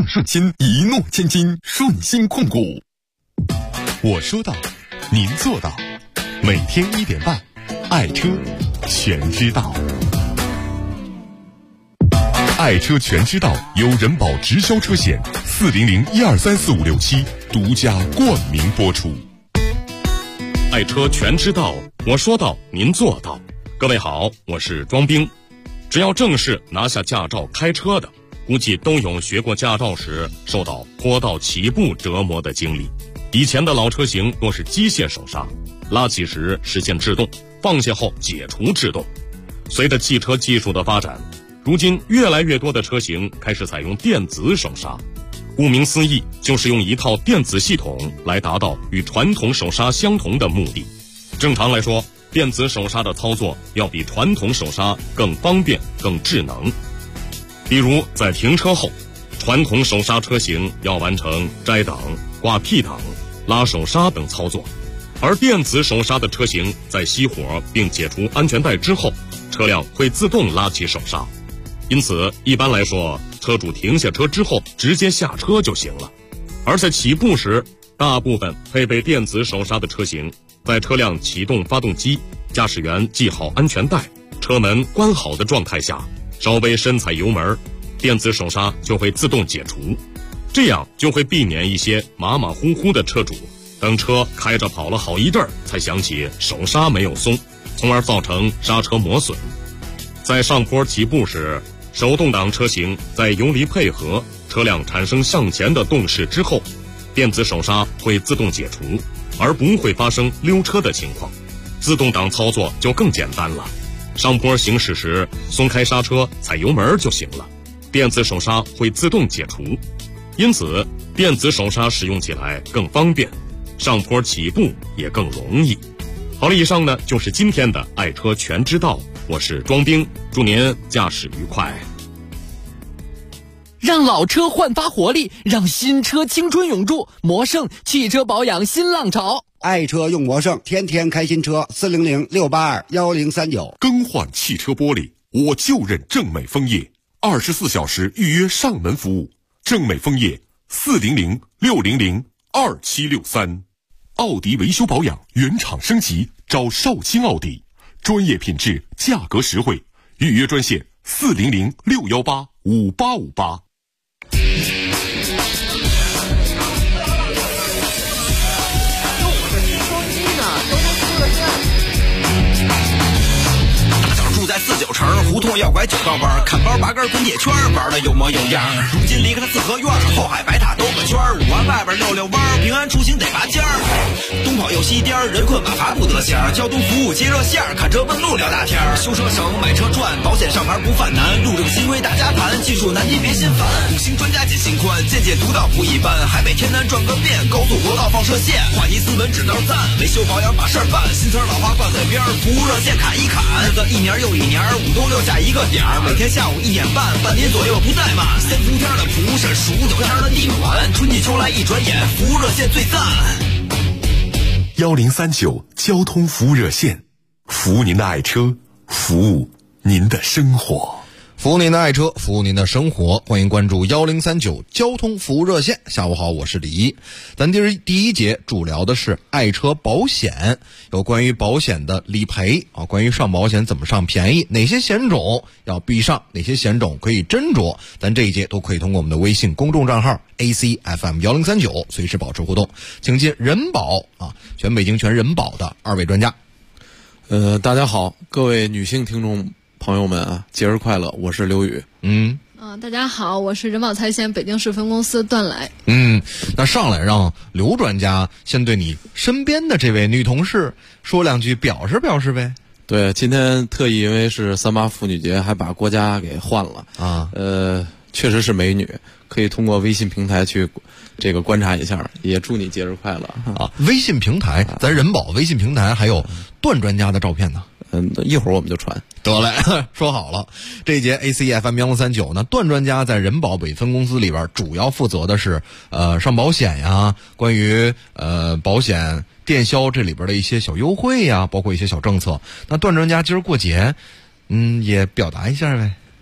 更顺心，一诺千金，顺心控股。 我说到，您做到。每天1点半，爱车全知道。爱车全知道由人保直销车险400123456独家冠名播出。 爱车全知道，我说到，您做到。各位好，我是庄兵。只要正式拿下驾照开车的，估计都有学过驾照时受到坡道起步折磨的经历。以前的老车型多是机械手刹，拉起时实现制动，放下后解除制动。随着汽车技术的发展，如今越来越多的车型开始采用电子手刹。顾名思义，就是用一套电子系统来达到与传统手刹相同的目的。正常来说，电子手刹的操作要比传统手刹更方便、更智能。比如在停车后，传统手刹车型要完成摘档、挂 P 档、拉手刹等操作，而电子手刹的车型在熄火并解除安全带之后，车辆会自动拉起手刹。因此一般来说，车主停下车之后直接下车就行了。而在起步时，大部分配备电子手刹的车型，在车辆启动发动机、驾驶员系好安全带、车门关好的状态下，稍微深踩油门，电子手刹就会自动解除。这样就会避免一些马马虎虎的车主等车开着跑了好一阵儿才想起手刹没有松，从而造成刹车磨损。在上坡起步时，手动挡车型在油离配合车辆产生向前的动势之后，电子手刹会自动解除，而不会发生溜车的情况。自动挡操作就更简单了，上坡行驶时松开刹车踩油门就行了，电子手刹会自动解除。因此电子手刹使用起来更方便，上坡起步也更容易。好了，以上呢就是今天的爱车全知道，我是庄兵，祝您驾驶愉快。 让老车焕发活力，让新车青春永驻。魔胜汽车保养新浪潮， 爱车用魔胜，天天开新车。400-682-1039。 更换汽车玻璃，我就认正美枫叶，24小时预约上门服务。正美枫叶400-600-2763。奥迪维修保养原厂升级，找绍兴奥迪，专业品质，价格实惠。预约专线400-618-5858。 住在49城，胡同要拐9道弯，看包拔根滚铁圈，玩的有模有样。如今离开了四合院，后海白塔兜个圈，5环外边溜溜弯，平安出行得拔尖儿。东跑又西颠，人困马乏不得闲，交通服务接热线，看车问路聊大天。修车省，买车赚，保险上牌不犯难，路正新规大家谈，技术难题别心烦。5星专家解心宽，见解独到不一般，海北天南转个遍，高速国道放射线，话题斯文指道赞，维修保养把事儿办，新词老话挂嘴边，服务热线砍一砍，日子一年又一年，5冬6夏一个点儿，每天下午1点半，半年左右不怠慢。3伏天的蒲是数9天的地暖，春季秋来一转眼，服务热线最赞。 1039交通服务热线，服务您的爱车，服务您的生活。 服务您的爱车，服务您的生活，欢迎关注1039交通服务热线。下午好，我是李一。咱第一节主聊的是爱车保险，有关于保险的理赔啊，关于上保险怎么上便宜，哪些险种要必上，哪些险种可以斟酌，咱这一节都可以通过我们的微信公众账号 ACFM1039 随时保持互动。请进人保啊，全北京全人保的2位专家。 大家好，各位女性听众朋友们啊，节日快乐！我是刘宇。 大家好，我是人保财险北京市分公司段来。 那上来让刘专家先对你身边的这位女同事说两句，表示表示呗。 对，今天特意因为是3·8妇女节，还把国家给换了啊。确实是美女，可以通过微信平台去这个观察一下，也祝你节日快乐啊！ 微信平台，咱人保微信平台还有段专家的照片呢。 一会儿我们就传。 得嘞，说好了。这一节 ACFM1039 呢，段专家在人保北分公司里边主要负责的是上保险呀，关于保险电销这里边的一些小优惠呀，包括一些小政策。那段专家今儿过节，也表达一下呗。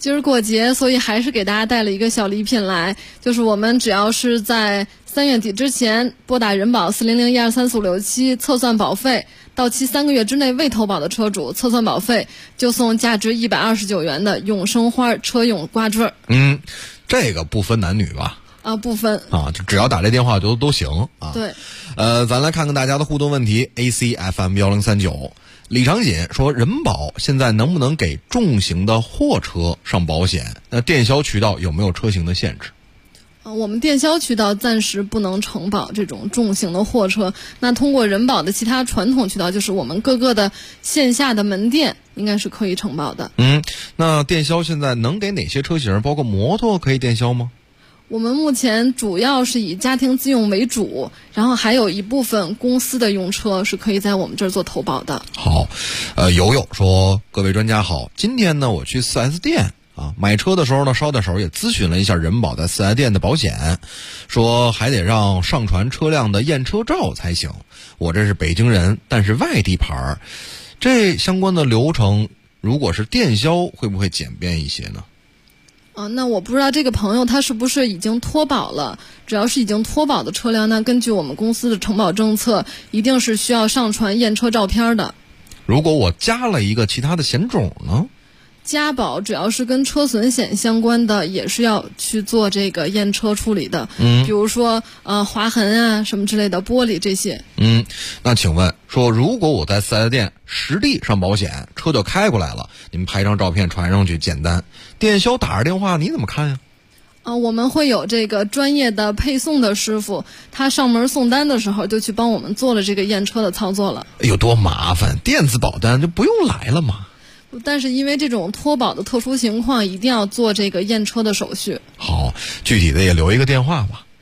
今儿过节，所以还是给大家带了一个小礼品来，就是我们只要是在3月底之前拨打人保400123457测算保费，到期3个月之内未投保的车主，测算保费就送价值129元的永生花车用挂坠。 这个不分男女吧？ 不分啊，就只要打这电话都行啊。 对， 咱来看看大家的互动问题。ACFM1039，李长锦说，人保现在能不能给重型的货车上保险？那电销渠道有没有车型的限制？ 我们电销渠道暂时不能承保这种重型的货车，那通过人保的其他传统渠道，就是我们各个的线下的门店，应该是可以承保的。 那电销现在能给哪些车型，包括摩托可以电销吗？ 我们目前主要是以家庭自用为主，然后还有一部分公司的用车是可以在我们这儿做投保的。 好，友友说，各位专家好，今天呢我去 4S 店买车的时候呢，捎带手也咨询了一下人保在4S店的保险，说还得让上传车辆的验车照才行。我这是北京人，但是外地牌，这相关的流程如果是电销会不会简便一些呢？ 那我不知道这个朋友他是不是已经脱保了，只要是已经脱保的车辆，那根据我们公司的承保政策，一定是需要上传验车照片的。 如果我加了一个其他的险种呢？ 加保只要是跟车损险相关的，也是要去做这个验车处理的。比如说划痕啊什么之类的，玻璃这些。 那请问说，如果我在4S店实地上保险，车就开过来了，你们拍张照片传上去简单，电销打着电话你怎么看呀？ 我们会有这个专业的配送的师傅，他上门送单的时候就去帮我们做了这个验车的操作了。 有多麻烦，电子保单就不用来了吗？ 但是因为这种脱保的特殊情况，一定要做这个验车的手续。 好，具体的也留一个电话吧。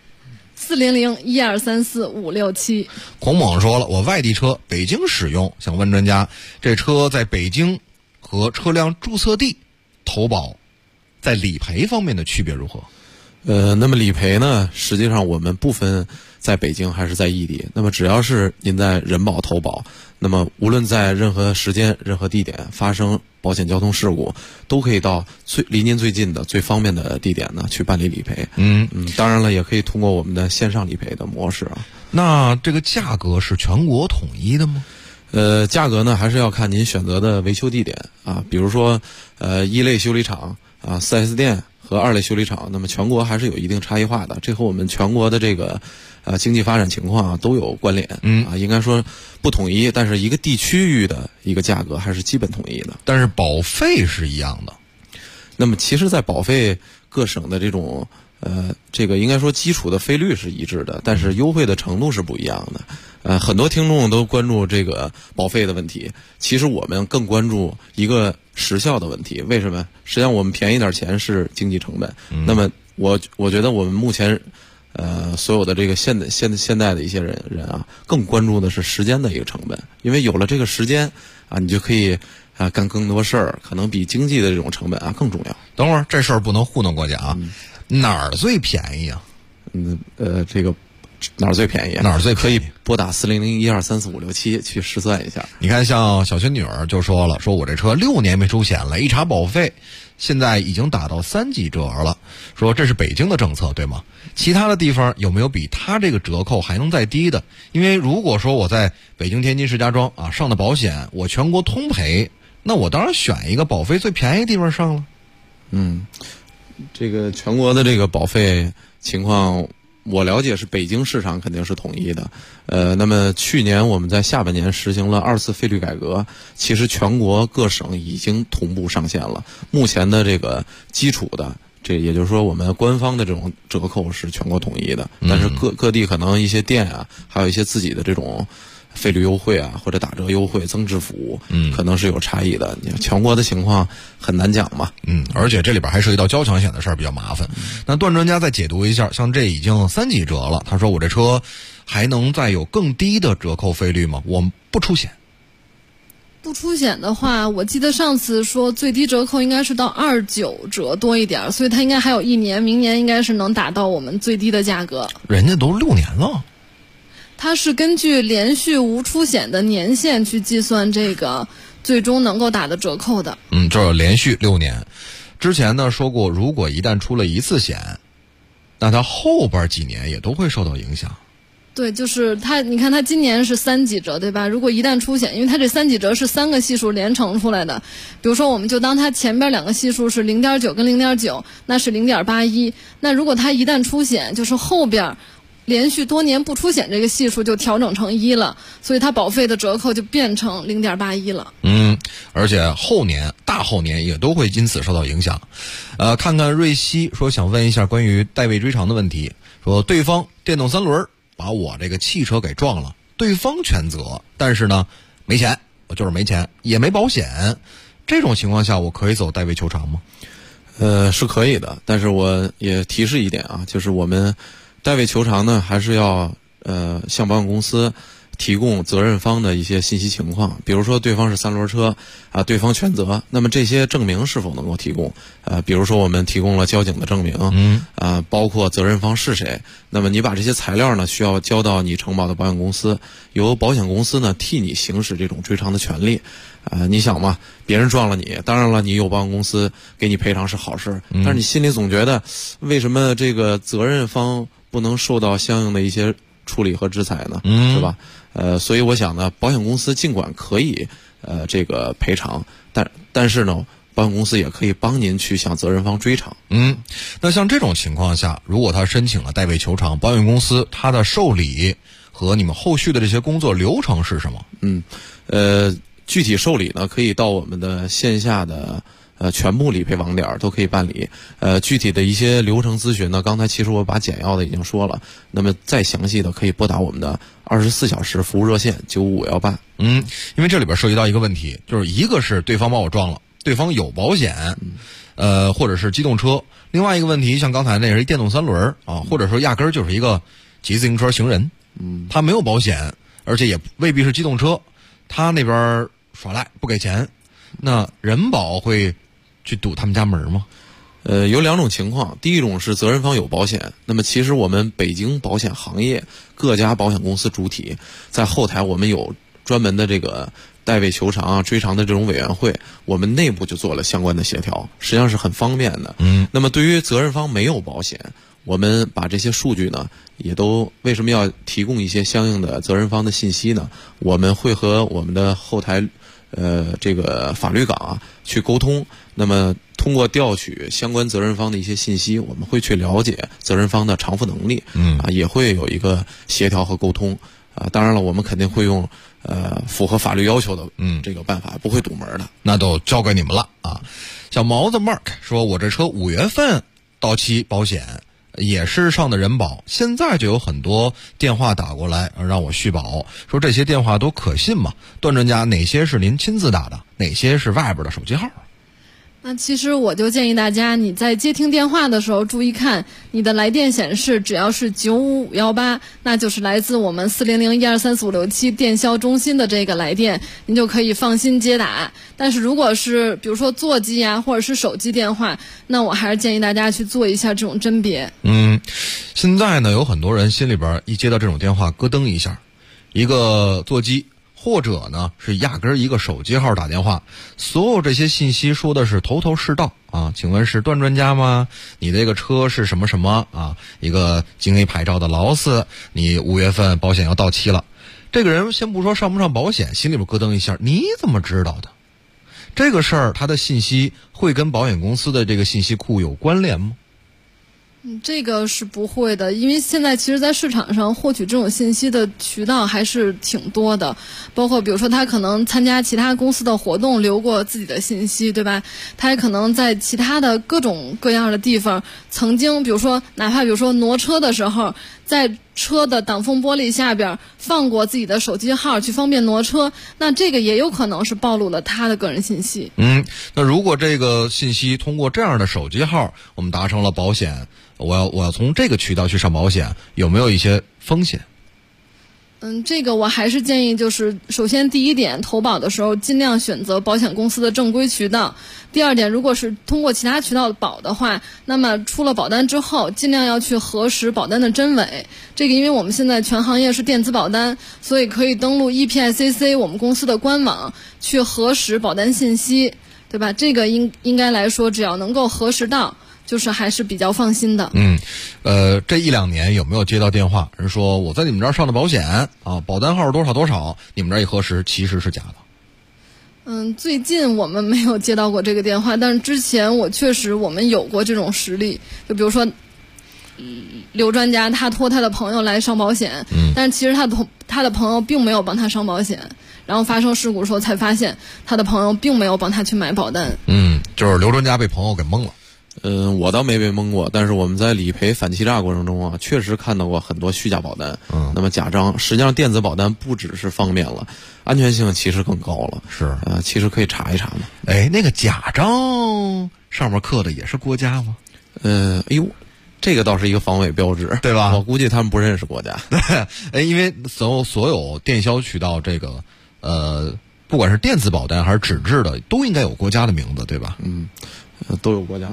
40012345667。 孔猛说了，我外地车北京使用，想问专家，这车在北京和车辆注册地投保，在理赔方面的区别如何？ 那么理赔呢，实际上我们不分在北京还是在异地，那么只要是您在人保投保，那么无论在任何时间任何地点发生保险交通事故，都可以到离您最近的最方便的地点呢去办理理赔。当然了，也可以通过我们的线上理赔的模式啊。 那这个价格是全国统一的吗？ 价格呢还是要看您选择的维修地点啊，比如说一类修理厂啊，4S 店和2类修理厂，那么全国还是有一定差异化的，这和我们全国的这个经济发展情况都有关联。应该说不统一，但是一个地区域的一个价格还是基本统一的。 但是保费是一样的。 那么其实在保费各省的这种这个应该说基础的费率是一致的，但是优惠的程度是不一样的。很多听众都关注这个保费的问题，其实我们更关注一个时效的问题。为什么？实际上我们便宜点钱是经济成本。那么我觉得我们目前所有的这个现代的一些人啊，更关注的是时间的一个成本，因为有了这个时间啊，你就可以干更多事儿，可能比经济的这种成本更重要。 等会儿这事儿不能糊弄过去啊。哪儿最便宜啊？ 这个哪儿最便宜？ 哪儿最可以拨打40012345667去试算一下。 你看，像小仙女儿就说了，说我这车6年没出险了，一查保费，现在已经打到3几折了。说这是北京的政策，对吗？其他的地方有没有比他这个折扣还能再低的？因为如果说我在北京、天津、石家庄上的保险，我全国通赔，那我当然选一个保费最便宜的地方上了。 这个全国的这个保费情况，我了解是北京市场肯定是统一的。那么去年我们在下半年实行了2次费率改革，其实全国各省已经同步上线了。目前的这个基础的，这也就是说我们官方的这种折扣是全国统一的，但是各地可能一些店啊，还有一些自己的这种费率优惠啊，或者打折优惠、增值服务，可能是有差异的。你全国的情况很难讲嘛。 而且这里边还涉及到交强险的事儿，比较麻烦。那段专家再解读一下，像这已经3几折了，他说我这车还能再有更低的折扣费率吗？我不出险。 不出险的话，我记得上次说最低折扣应该是到29折多一点，所以它应该还有1年，明年应该是能达到我们最低的价格。 人家都6年了。 它是根据连续无出险的年限去计算这个最终能够打的折扣的。 这连续6年。 之前呢说过，如果一旦出了一次险，那它后边几年也都会受到影响。 对，就是它，你看它今年是3几折，对吧？如果一旦出险，因为它这3几折是3个系数连乘出来的，比如说我们就当它前边2个系数是 0.9 跟 0.9， 那是 0.81。那如果它一旦出险，就是后边连续多年不出险这个系数就调整成1了，所以它保费的折扣就变成 0.81 了。 而且后年、大后年也都会因此受到影响。看看瑞希说想问一下关于代位追偿的问题，说对方电动3轮把我这个汽车给撞了，对方全责，但是呢没钱，我就是没钱，也没保险，这种情况下我可以走代位求偿吗？ 是可以的，但是我也提示一点啊，就是我们代位求偿呢，还是要向保险公司提供责任方的一些信息情况，比如说对方是3轮车啊，对方全责，那么这些证明是否能够提供？比如说我们提供了交警的证明，包括责任方是谁，那么你把这些材料呢需要交到你承保的保险公司，由保险公司呢替你行使这种追偿的权利。你想嘛，别人撞了你，当然了，你有保险公司给你赔偿是好事，但是你心里总觉得为什么这个责任方不能受到相应的一些处理和制裁呢？是吧？所以我想呢，保险公司尽管可以这个赔偿，但是呢，保险公司也可以帮您去向责任方追偿。 那像这种情况下，如果他申请了代位求偿，保险公司他的受理和你们后续的这些工作流程是什么？ 具体受理呢，可以到我们的线下的全部理赔网点都可以办理。具体的一些流程咨询呢，刚才其实我把简要的已经说了，那么再详细的可以拨打我们的24小时服务热线95518。 因为这里边涉及到一个问题，就是一个是对方把我撞了，对方有保险，或者是机动车；另外一个问题，像刚才那是一电动3轮啊，或者说压根儿就是一个骑自行车行人，他没有保险，而且也未必是机动车，他那边耍赖不给钱，那人保会去堵他们家门吗？ 有2种情况，第一种是责任方有保险，那么其实我们北京保险行业各家保险公司主体在后台，我们有专门的这个代位求偿啊、追偿的这种委员会，我们内部就做了相关的协调，实际上是很方便的。那么对于责任方没有保险，我们把这些数据呢，也都为什么要提供一些相应的责任方的信息呢？我们会和我们的后台这个法律岗去沟通，那么通过调取相关责任方的一些信息，我们会去了解责任方的偿付能力，也会有一个协调和沟通。当然了，我们肯定会用符合法律要求的这个办法，不会堵门的。 那都交给你们了啊。小毛子 Mark 说，我这车5月份到期保险，也是上的人保，现在就有很多电话打过来让我续保，说这些电话都可信吗？段专家，哪些是您亲自打的，哪些是外边的手机号？ 那其实我就建议大家，你在接听电话的时候注意看你的来电显示，只要是95518，那就是来自我们400123456电销中心的这个来电，您就可以放心接打。但是如果是比如说座机啊，或者是手机电话，那我还是建议大家去做一下这种甄别。 现在呢，有很多人心里边一接到这种电话咯噔一下，一个座机或者呢是压根儿一个手机号打电话，所有这些信息说的是头头是道啊。请问是段专家吗？你这个车是什么什么啊？一个京 A 牌照的劳斯，你5月份保险要到期了。这个人先不说上不上保险，心里边咯噔一下，你怎么知道的？这个事儿他的信息会跟保险公司的这个信息库有关联吗？ 这个是不会的，因为现在其实在市场上获取这种信息的渠道还是挺多的，包括比如说他可能参加其他公司的活动留过自己的信息，对吧？他也可能在其他的各种各样的地方曾经，比如说哪怕比如说挪车的时候，在车的挡风玻璃下边放过自己的手机号去方便挪车，那这个也有可能是暴露了他的个人信息。 那如果这个信息通过这样的手机号我们达成了保险，我要从这个渠道去上保险，有没有一些风险？ 这个我还是建议，就是首先第一点，投保的时候尽量选择保险公司的正规渠道。第二点，如果是通过其他渠道保的话，那么出了保单之后，尽量要去核实保单的真伪。这个因为我们现在全行业是电子保单，所以可以登录 EPICC 我们公司的官网去核实保单信息。 对吧？这个应该来说，只要能够核实到，就是还是比较放心的。 这1-2年有没有接到电话，人说我在你们这儿上的保险啊，保单号是多少多少，你们这儿一核实，其实是假的？ 最近我们没有接到过这个电话，但是之前我们有过这种实例，就比如说，刘专家他托他的朋友来上保险，但是其实他的朋友并没有帮他上保险，然后发生事故的时候才发现他的朋友并没有帮他去买保单。 就是刘专家被朋友给蒙了。 我倒没被蒙过，但是我们在理赔反欺诈过程中啊，确实看到过很多虚假保单。那么假章，实际上电子保单不只是方便了，安全性其实更高了。 是其实可以查一查嘛。 那个假章上面刻的也是国家吗？ 这个倒是一个防伪标志， 对吧？ 我估计他们不认识国家。 因为所有电销渠道这个不管是电子保单还是纸质的，都应该有国家的名字，对吧？ 都有国家的。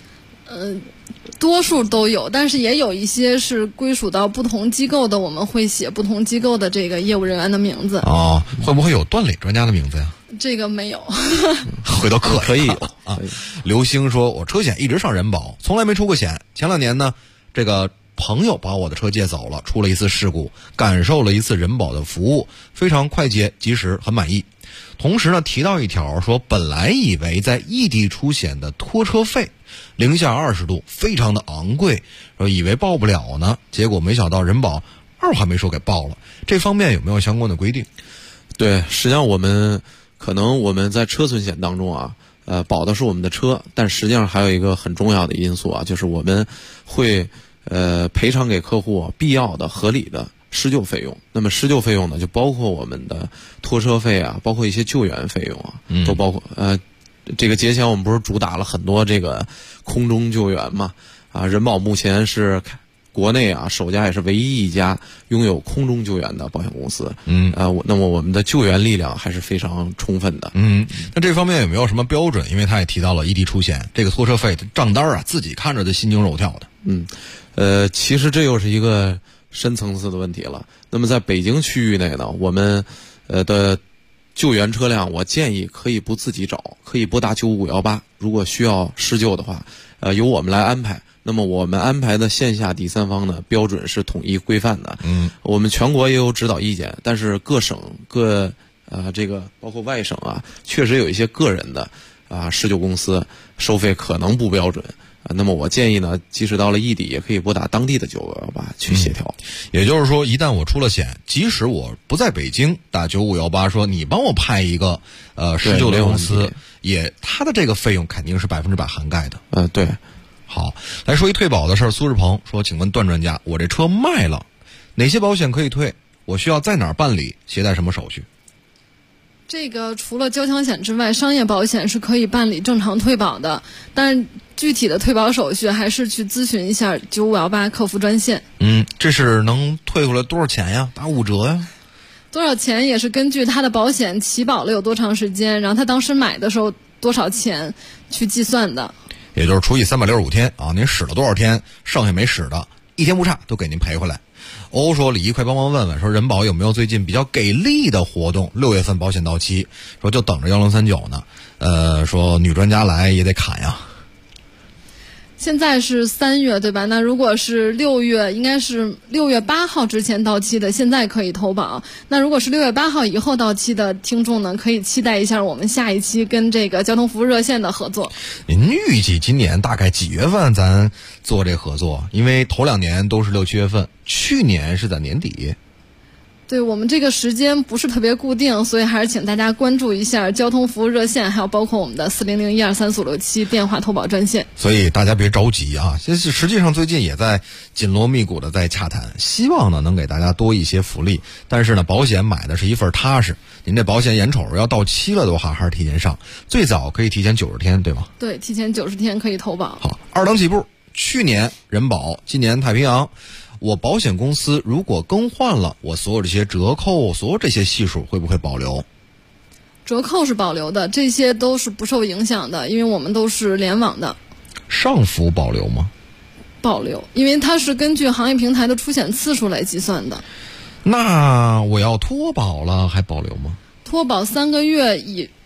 多数都有，但是也有一些是归属到不同机构的，我们会写不同机构的这个业务人员的名字。 会不会有段磊专家的名字呀？ 这个没有。 回头可以有啊。刘星说，我车险一直上人保，从来没出过险。前2年呢，这个朋友把我的车借走了，出了一次事故，感受了一次人保的服务，非常快捷及时，很满意。同时呢，提到一条说，本来以为在异地出险的拖车费零下20度非常的昂贵，说以为报不了呢，结果没想到人保2话没说给报了。这方面有没有相关的规定？ 对，实际上我们在车损险当中啊，保的是我们的车，但实际上还有一个很重要的因素啊，就是我们会赔偿给客户必要的合理的施救费用。那么施救费用呢，就包括我们的拖车费啊，包括一些救援费用啊，都包括。这个节前我们不是主打了很多这个空中救援嘛？人保目前是国内首家也是唯一一家拥有空中救援的保险公司。那么我们的救援力量还是非常充分的。 那这方面有没有什么标准？因为他也提到了异地出险，这个拖车费账单自己看着就心惊肉跳的。其实这又是一个深层次的问题了。那么在北京区域内呢，我们的救援车辆，我建议可以不自己找，可以拨打95518，如果需要施救的话，由我们来安排。那么我们安排的线下第三方呢，标准是统一规范的。我们全国也有指导意见，但是各省这个包括外省确实有一些个人的施救公司收费可能不标准。那么我建议呢，即使到了异地，也可以拨打当地的95518去协调。 也就是说，一旦我出了险，即使我不在北京，打95518说你帮我派一个施救的公司，他的这个费用肯定是100%涵盖的。 对。 好，来说一退保的事儿。苏志鹏说，请问段专家，我这车卖了，哪些保险可以退？我需要在哪儿办理？携带什么手续？ 这个除了交强险之外，商业保险是可以办理正常退保的，但是具体的退保手续还是去咨询一下95518客服专线。 这是能退回来多少钱呀？打5折呀？ 多少钱也是根据他的保险起保了有多长时间，然后他当时买的时候多少钱去计算的。 也就是除以365天您使了多少天，剩下没使的，一天不差都给您赔回来。欧说，李毅快帮忙问问，说人保有没有最近比较给力的活动？6月份保险到期，说就等着1039呢。说女专家来也得砍呀。 现在是3月对吧？那如果是6月，应该是6月8号之前到期的，现在可以投保。那如果是6月8号以后到期的听众呢，可以期待一下我们下一期跟这个交通服务热线的合作。 您预计今年大概几月份咱做这合作？因为头2年都是6、7月份，去年是在年底。 对，我们这个时间不是特别固定，所以还是请大家关注一下交通服务热线，还有包括我们的400-123-4567电话投保专线。 所以大家别着急实际上最近也在紧锣密鼓的在洽谈，希望呢能给大家多一些福利。但是呢，保险买的是一份踏实，您这保险眼瞅着要到期了的话，还是提前上，最早可以提前90天，对吗？ 对，提前90天可以投保。 好，2等起步。去年人保，今年太平洋。我保险公司如果更换了，我所有这些折扣，所有这些系数会不会保留？ 折扣是保留的，这些都是不受影响的，因为我们都是联网的。 上浮保留吗？ 保留，因为它是根据行业平台的出险次数来计算的。 那我要脱保了还保留吗？ 脱保3个月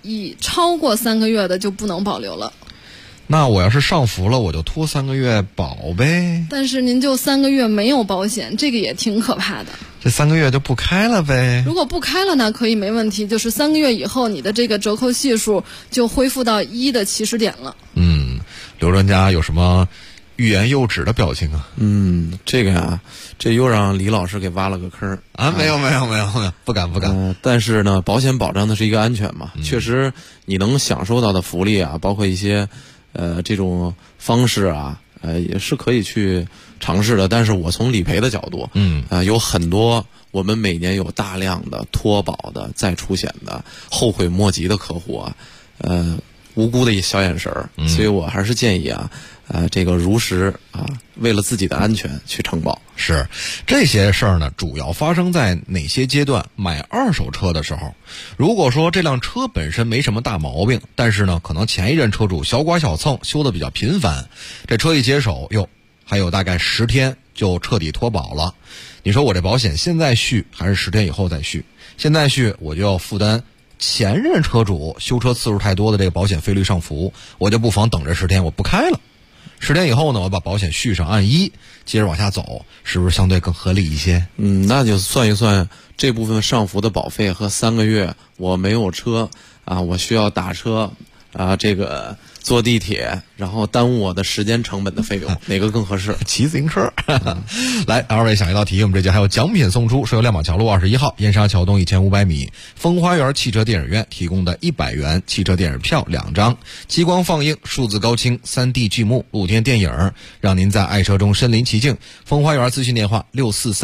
已超过3个月的就不能保留了。 那我要是上浮了，我就拖3个月保呗。 但是您就3个月没有保险，这个也挺可怕的。 这3个月就不开了呗？ 如果不开了呢，可以没问题，就是3个月以后，你的这个折扣系数就恢复到1的起始点了。 刘专家有什么欲言又止的表情啊？ 这个呀，这又让李老师给挖了个坑啊！没有，不敢。 但是呢，保险保障的是一个安全嘛，确实你能享受到的福利啊，包括一些这种方式啊，也是可以去尝试的。但是我从理赔的角度，有很多我们每年有大量的脱保的、再出险的、后悔莫及的客户啊，无辜的一小眼神儿，所以我还是建议啊，这个如实啊，为了自己的安全去承保。 是这些事儿呢，主要发生在哪些阶段？买二手车的时候，如果说这辆车本身没什么大毛病，但是呢，可能前一任车主小剐小蹭，修的比较频繁，这车一接手，还有大概10天就彻底脱保了。你说我这保险现在续还是10天以后再续？现在续我就要负担前任车主修车次数太多的这个保险费率上浮，我就不妨等这10天我不开了。10天以后呢，我把保险续上，按1接着往下走，是不是相对更合理一些？ 那就算一算这部分上浮的保费和3个月我没有车啊，我需要打车啊，这个坐地铁，然后耽误我的时间成本的费用，哪个更合适？ 骑自行车。来，2位想一道题，我们这节还有奖品送出，是由亮马桥路21号燕莎桥东1500米风花园汽车电影院提供的100元汽车电影票2张，激光放映、数字高清、3D 剧目、露天电影，让您在爱车中身临其境。风花园咨询电话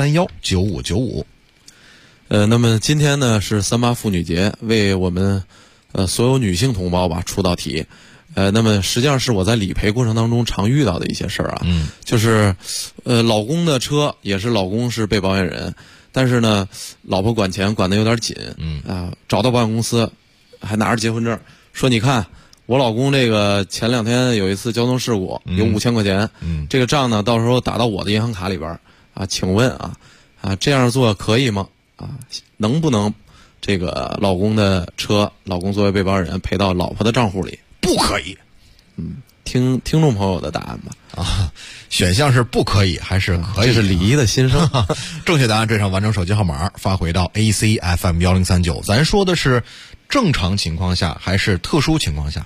64319595。 那么今天呢是38妇女节，为我们所有女性同胞吧出道题。那么实际上是我在理赔过程当中常遇到的一些事儿啊，就是老公的车也是老公是被保险人，但是呢老婆管钱管得有点紧，找到保险公司还拿着结婚证说，你看我老公这个前2天有一次交通事故，有5000块钱，这个账呢到时候打到我的银行卡里边啊，请问这样做可以吗？能不能这个老公的车，老公作为被保险人赔到老婆的账户里？ 不可以。 听众朋友的答案吧。 选项是不可以还是可以？ 这是李一的心声。 正确答案，这上完整手机号码发回到 ACFM1039。咱说的是正常情况下还是特殊情况下？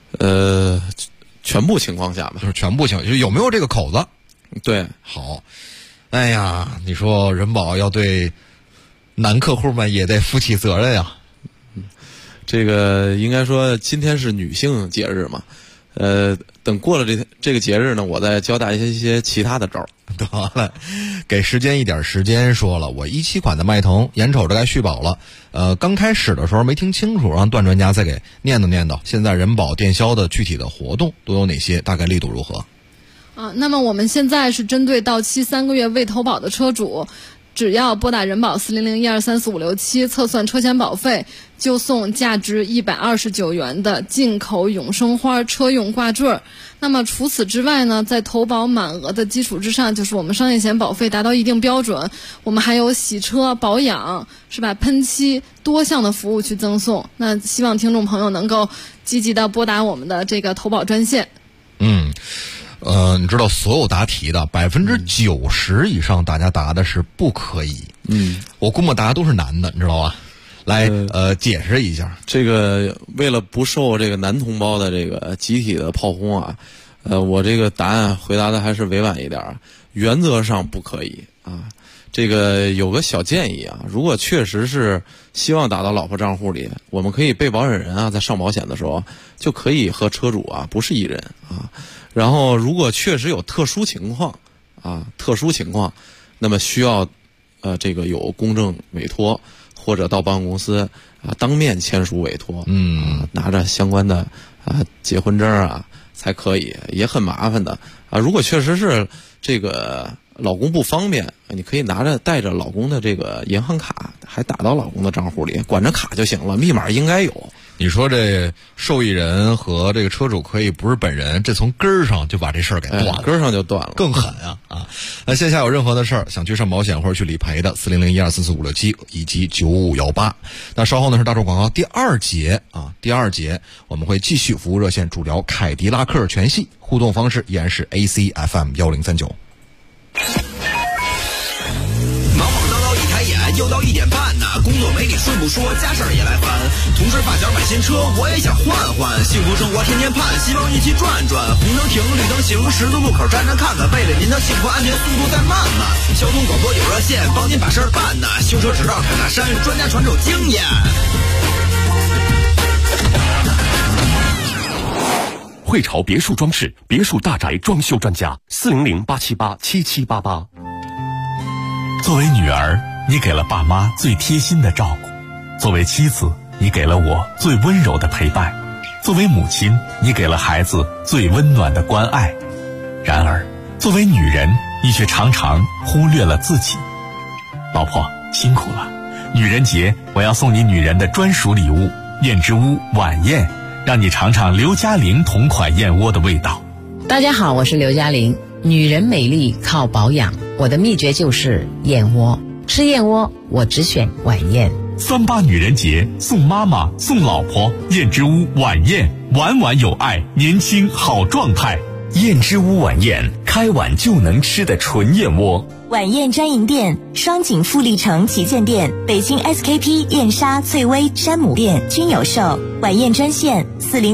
全部情况下吧。 就是全部情况，就是有没有这个口子？ 对， 好。哎呀，你说人保要对男客户们也得负起责任呀。 这个应该说今天是女性节日嘛，等过了这个节日呢，我再教大家一些其他的招儿。 得了，给时间一点时间说了，我17款的迈腾眼瞅着该续保了，刚开始的时候没听清楚，让段专家再给念叨。现在人保电销的具体的活动都有哪些？大概力度如何？ 那么我们现在是针对到期3个月未投保的车主，只要拨打人保400123456测算车险保费，就送价值129元的进口永生花车用挂坠。那么除此之外呢，在投保满额的基础之上，就是我们商业险保费达到一定标准，我们还有洗车保养是吧，喷漆多项的服务去赠送。那希望听众朋友能够积极的拨打我们的这个投保专线。 你知道所有答题的90%以上，大家答的是不可以。我估摸大家都是男的，你知道吧？来，解释一下。 这个为了不受这个男同胞的这个集体的炮轰啊，我这个答案回答的还是委婉一点，原则上不可以啊。这个有个小建议啊，如果确实是希望打到老婆账户里，我们可以被保险人啊在上保险的时候就可以和车主啊不是一人啊。然后如果确实有特殊情况，那么需要这个有公证委托，或者到保险公司当面签署委托，拿着相关的结婚证才可以，也很麻烦的如果确实是这个老公不方便，你可以带着老公的这个银行卡，还打到老公的账户里，管着卡就行了，密码应该有。 你说这受益人和这个车主可以不是本人，这从根儿上就把这事儿给断了， 根儿上就断了， 更狠啊！那线下有任何的事儿想去上保险或者去理赔的，400-1234567以及9518。那稍后呢是大众广告第二节我们会继续服务热线主聊凯迪拉克全系，互动方式依然是 ACFM1039。 又到1点半呢，工作没你顺不说，家事儿也来烦。同事发小买新车，我也想换换。幸福生活天天盼，希望一起转转。红灯停，绿灯行，十字路口站站看看，为了您的幸福安全，速度再慢慢。交通广播有热线，帮您把事儿办呢。修车指导凯大山，专家传授经验。 汇潮别墅装饰，别墅大宅装修专家，400-878-7788。 作为女儿，你给了爸妈最贴心的照顾；作为妻子，你给了我最温柔的陪伴；作为母亲，你给了孩子最温暖的关爱。然而，作为女人，你却常常忽略了自己。老婆，辛苦了！女人节，我要送你女人的专属礼物——燕之屋晚宴，让你尝尝刘嘉玲同款燕窝的味道。 大家好，我是刘嘉玲。女人美丽靠保养，我的秘诀就是燕窝。吃燕窝，我只选晚宴。 38女人节，送妈妈，送老婆，燕之屋晚宴，晚晚有爱，年轻好状态。 燕之屋晚宴，开碗就能吃的纯燕窝。 晚宴专营店：双井富力城旗舰店、北京 SKP 燕莎、翠微、山姆店均有售。晚宴专线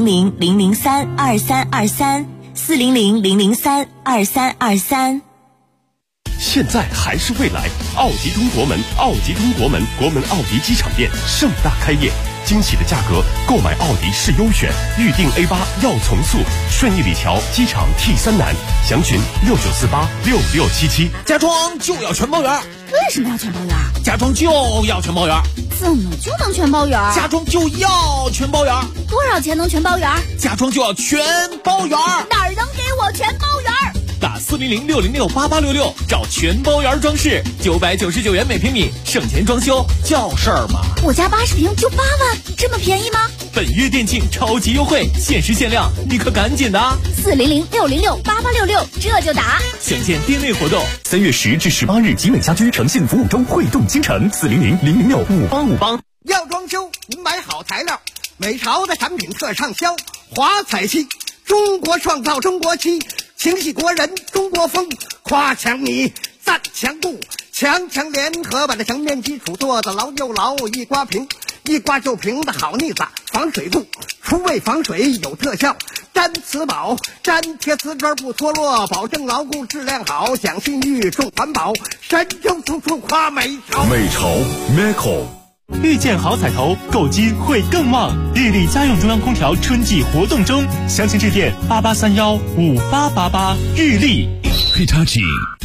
：400-003-2323，400-003-2323。 现在还是未来，奥迪中国门，奥迪中国门，国门奥迪机场店盛大开业，惊喜的价格，购买奥迪是优选，预定 A8要从速，顺义里桥机场 T3南，详询69486677。 家装就要全包圆。 为什么要全包圆？ 家装就要全包圆。 怎么就能全包圆？ 家装就要全包圆。 多少钱能全包圆？ 家装就要全包圆。 哪儿能给我全包圆？ 打400-606-8866找全包圆装饰，999元每平米，省钱装修叫事儿嘛。 我家80平就8万，这么便宜吗？ 本月店庆超级优惠，限时限量，你可赶紧的啊 ！400-606-8866，这就打。 详见店内活动。 3月10至18日，集美家居诚信服务周汇动京城，400-006-5858。 要装修，您买好材料，美朝的产品特畅销，华彩漆，中国创造中国漆。情系国人，中国风，夸墙米，赞墙布，墙联合把这墙面基础做得牢又牢，一刮平，一刮就平的好腻子，防水度，除味防水有特效，粘瓷宝，粘贴瓷砖不脱落，保证牢固质量好，讲信誉重环保，神州处处夸美朝。 美朝 Meco。 遇见好彩头，购金会更旺！日立家用中央空调春季活动中，详情致电88315888。日立 Hitachi。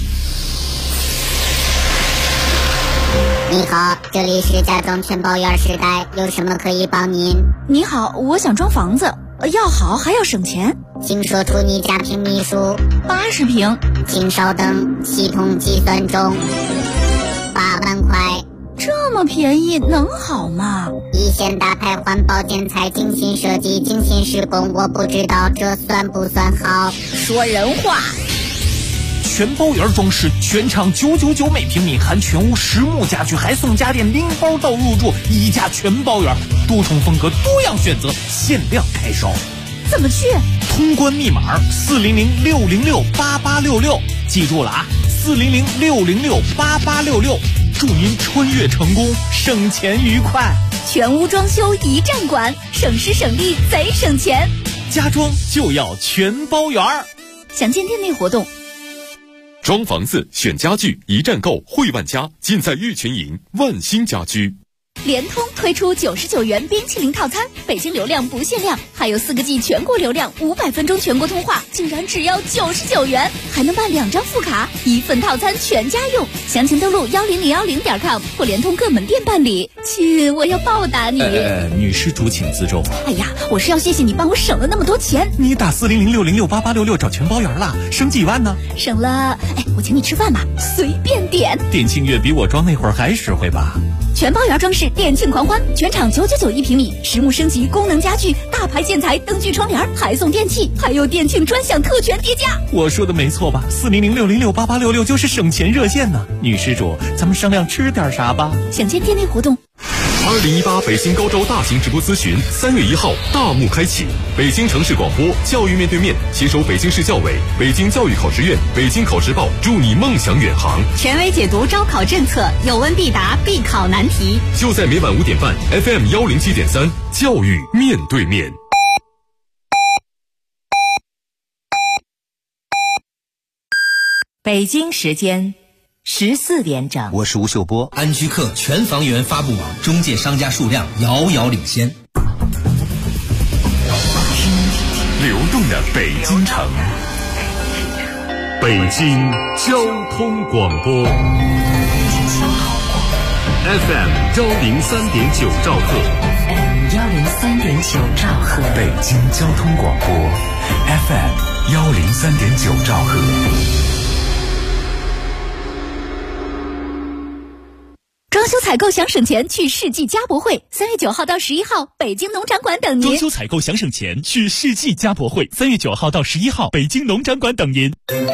你好，这里是家装全包圆时代，有什么可以帮您？ 你好，我想装房子，要好还要省钱， 请说出你家平米数。 80平。 请稍等，系统计算中。8万块。 这么便宜能好吗？ 一线大牌环保建材，精心设计，精心施工，我不知道这算不算好。 说人话。 全包圆装饰，全场999每平米，含全屋实木家具，还送家电拎包到入住，一价全包圆，多重风格，多样选择，限量开售。 怎么去？ 通关密码400-606-8866，记住了啊，400-606-8866。祝您穿越成功，省钱愉快。 全屋装修一站管，省时省力贼省钱。 家装就要全包圆儿。 详见店内活动。 装房子选家具一站购，汇万家，尽在玉群营万兴家居。 联通推出99元冰淇淋套餐，北京流量不限量，还有4个G 全国流量，500分钟全国通话，竟然只要99元，还能办2张副卡，1份套餐全家用。详情登录10010.com 或联通各门店办理。亲，我要报答你。 女施主请自重。 哎呀，我是要谢谢你帮我省了那么多钱。 你打400-606-8866找全包圆了，省几万呢？ 省了，我请你吃饭吧，随便点。 店庆月比我装那会儿还实惠吧？ 全包圆装饰店庆狂欢欢，全场999一平米，实木升级，功能家具，大牌建材，灯具窗帘，还送电器，还有电庆专享特权叠加。 我说的没错吧？4006068866就是省钱热线呢。女施主，咱们商量吃点啥吧？ 想见店内活动。 2018北京高招大型直播咨询3月1号大幕开启，北京城市广播教育面对面携手北京市教委、北京教育考试院、北京考试报，助你梦想远航， 权威解读招考政策，有问必答，必考难题。 就在每晚5点半 FM 107.3教育面对面。 北京时间14点整， 我是吴秀波。安居客全房源发布网，中介商家数量遥遥领先。 流动的北京城，北京交通广播 FM 103.9兆赫 103.9兆赫， 北京交通广播 FM 103.9兆赫。 装修采购想省钱，去世纪家博会，3月9号到11号，北京农场馆等您。 装修采购想省钱，去世纪家博会，3月9号到11号，北京农场馆等您。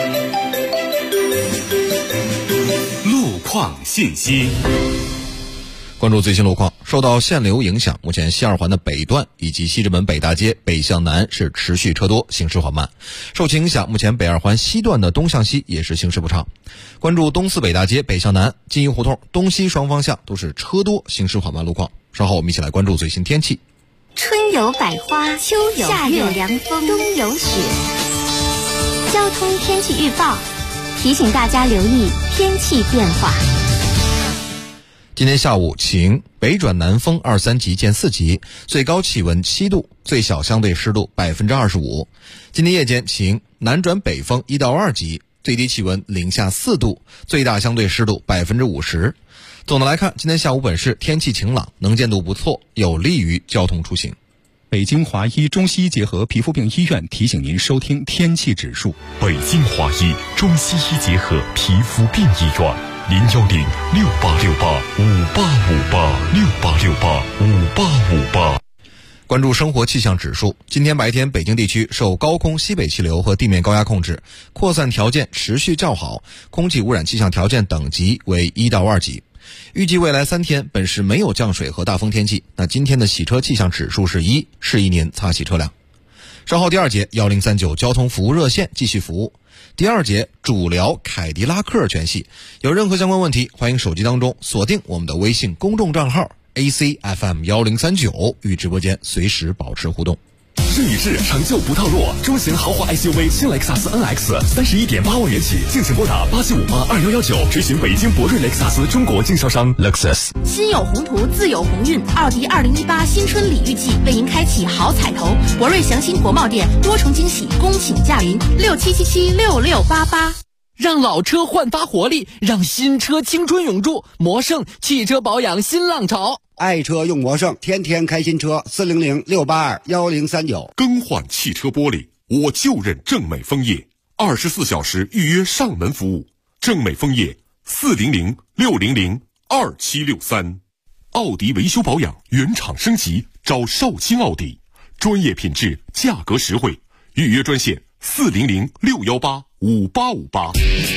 路况信息。 关注最新路况，受到限流影响，目前西二环的北段以及西直门北大街北向南是持续车多，行驶缓慢。受其影响，目前北二环西段的东向西也是行驶不畅。关注东四北大街北向南、金鱼胡同东西双方向都是车多，行驶缓慢路况。稍后我们一起来关注最新天气。 春有百花，秋有夏有凉风，冬有雪。交通天气预报提醒大家留意天气变化。 今天下午晴，北转南风2、3级见4级，最高气温7度，最小相对湿度25%。今天夜间晴，南转北风1到2级，最低气温零下4度，最大相对湿度50%。总的来看，今天下午本市天气晴朗，能见度不错，有利于交通出行。 北京华医中西医结合皮肤病医院提醒您收听天气指数。 北京华医中西医结合皮肤病医院，0106868585858，668685858。 关注生活气象指数，今天白天北京地区受高空西北气流和地面高压控制，扩散条件持续较好，空气污染气象条件等级为1到2级。预计未来3天本市没有降水和大风天气。那今天的洗车气象指数是1，示意您擦洗车辆。稍后第2节1039交通服务热线继续服务。第2节主聊凯迪拉克全系，有任何相关问题，欢迎手机当中锁定我们的微信公众账号 ACFM1039，与直播间随时保持互动。 试一试，成就不套路。中型豪华 SUV 新雷克萨斯 NX 31.8万元起，敬请拨打87582119，咨询北京博瑞雷克萨斯中国经销商 Lexus。 心有宏图，自有鸿运。奥迪2018新春礼遇季为您开启好彩头，博瑞祥鑫国贸店多重惊喜，恭请驾临67776688。 让老车焕发活力，让新车青春永驻。魔盛汽车保养新浪潮， 爱车用魔盛，天天开新车，400-682-1039。 更换汽车玻璃，我就认正美枫叶，24小时预约上门服务。正美枫叶400-600-2763。奥迪维修保养原厂升级，找少卿奥迪，专业品质，价格实惠。预约专线400-618-5858。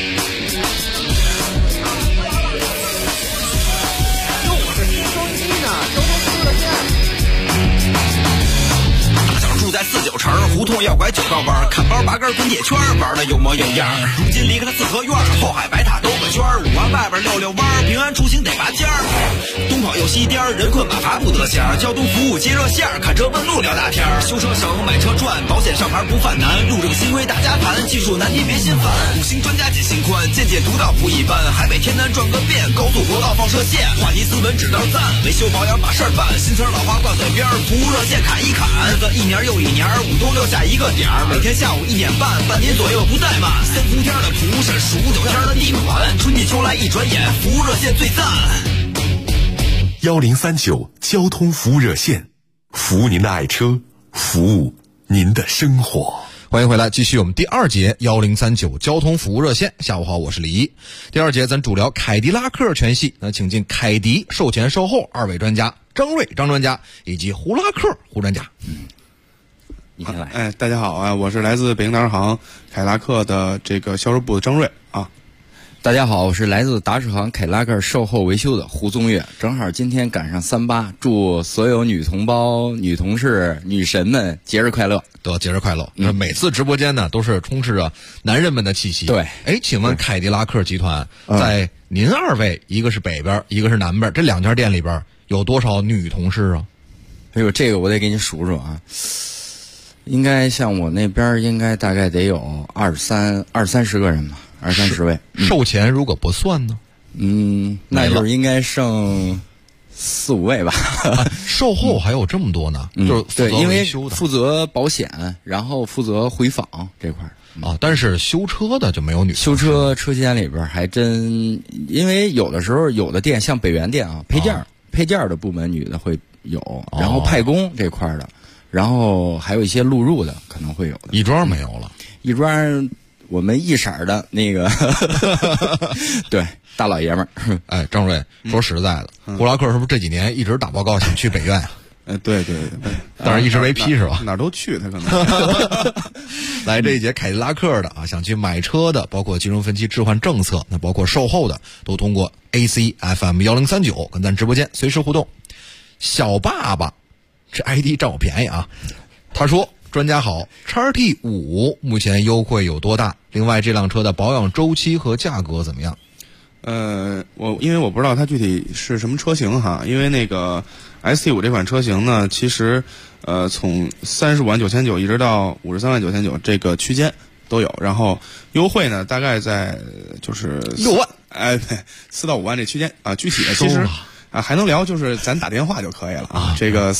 住在49城，胡同要拐9道弯，看包拔根滚铁圈，玩的有模有样。如今离开了四合院，后海白塔兜个圈，5环外边溜弯，平安出行得拔尖儿。东跑又西颠，人困马乏不得闲。交通服务接热线，看车问路聊大天。修车省，买车赚，保险上牌不犯难。入这个新规大家谈，技术难题别心烦。5星专家解心宽，见解独到不一般。海北天南转个遍，高速国道放射线，话题斯文指道赞，维修保养把事儿办。新词老话挂嘴边，服务热线砍一砍。日子一年又一年，5东6下一个点儿，每天下午1点半，半年左右不怠慢。3伏天的服务是数9天的地款，春季秋来一转眼，服务热线最赞。 1039交通服务热线，服务您的爱车，服务您的生活。 欢迎回来，继续我们第二节1039交通服务热线。下午好，我是李一。第二节咱主聊凯迪拉克全系，那请进凯迪售前售后二位专家张瑞张专家以及胡拉克胡专家。 你先来。大家好啊，我是来自北京大士行凯拉克的这个销售部的张瑞啊。 大家好，我是来自达士行凯拉克售后维修的胡宗岳。正好今天赶上38，祝所有女同胞、女同事、女神们节日快乐！ 对，节日快乐！每次直播间呢都是充斥着男人们的气息。 对， 请问凯迪拉克集团在您二位，一个是北边，一个是南边，这两家店里边有多少女同事啊？ 哎呦，这个我得给你数数啊。应该像我那边应该大概得有二三十个人吧。20-30位， 售前如果不算呢？ 那就是应该剩4-5位吧。 售后还有这么多呢？就是对，因为负责保险，然后负责回访这块啊。但是修车的就没有女。 修车车间里边还真，因为有的时候有的店像北园店啊，配件的部门女的会有，然后派工这块的，然后还有一些录入的可能会有的。 亦庄没有了， 亦庄。我们一色的那个对大老爷们儿。 哎，张瑞，说实在的，胡拉克是不是这几年一直打报告想去北院啊？ 对， 但是一直没批是吧？ 哪都去他可能。 来这一节凯迪拉克的啊，想去买车的，包括金融分期置换政策，那包括售后的，都通过 AC FM 1039跟咱直播间随时互动。小爸爸，这 ID 占我便宜啊！他说。专家好 ，XT5 目前优惠有多大？另外，这辆车的保养周期和价格怎么样？ 因为我不知道它具体是什么车型哈，因为那个 ST5 这款车型呢，其实从35万9,900一直到53万9,900这个区间都有，然后优惠呢大概在就是 6万 ，4到5万这区间啊，具体的其实。还能聊，就是咱打电话就可以了啊。这个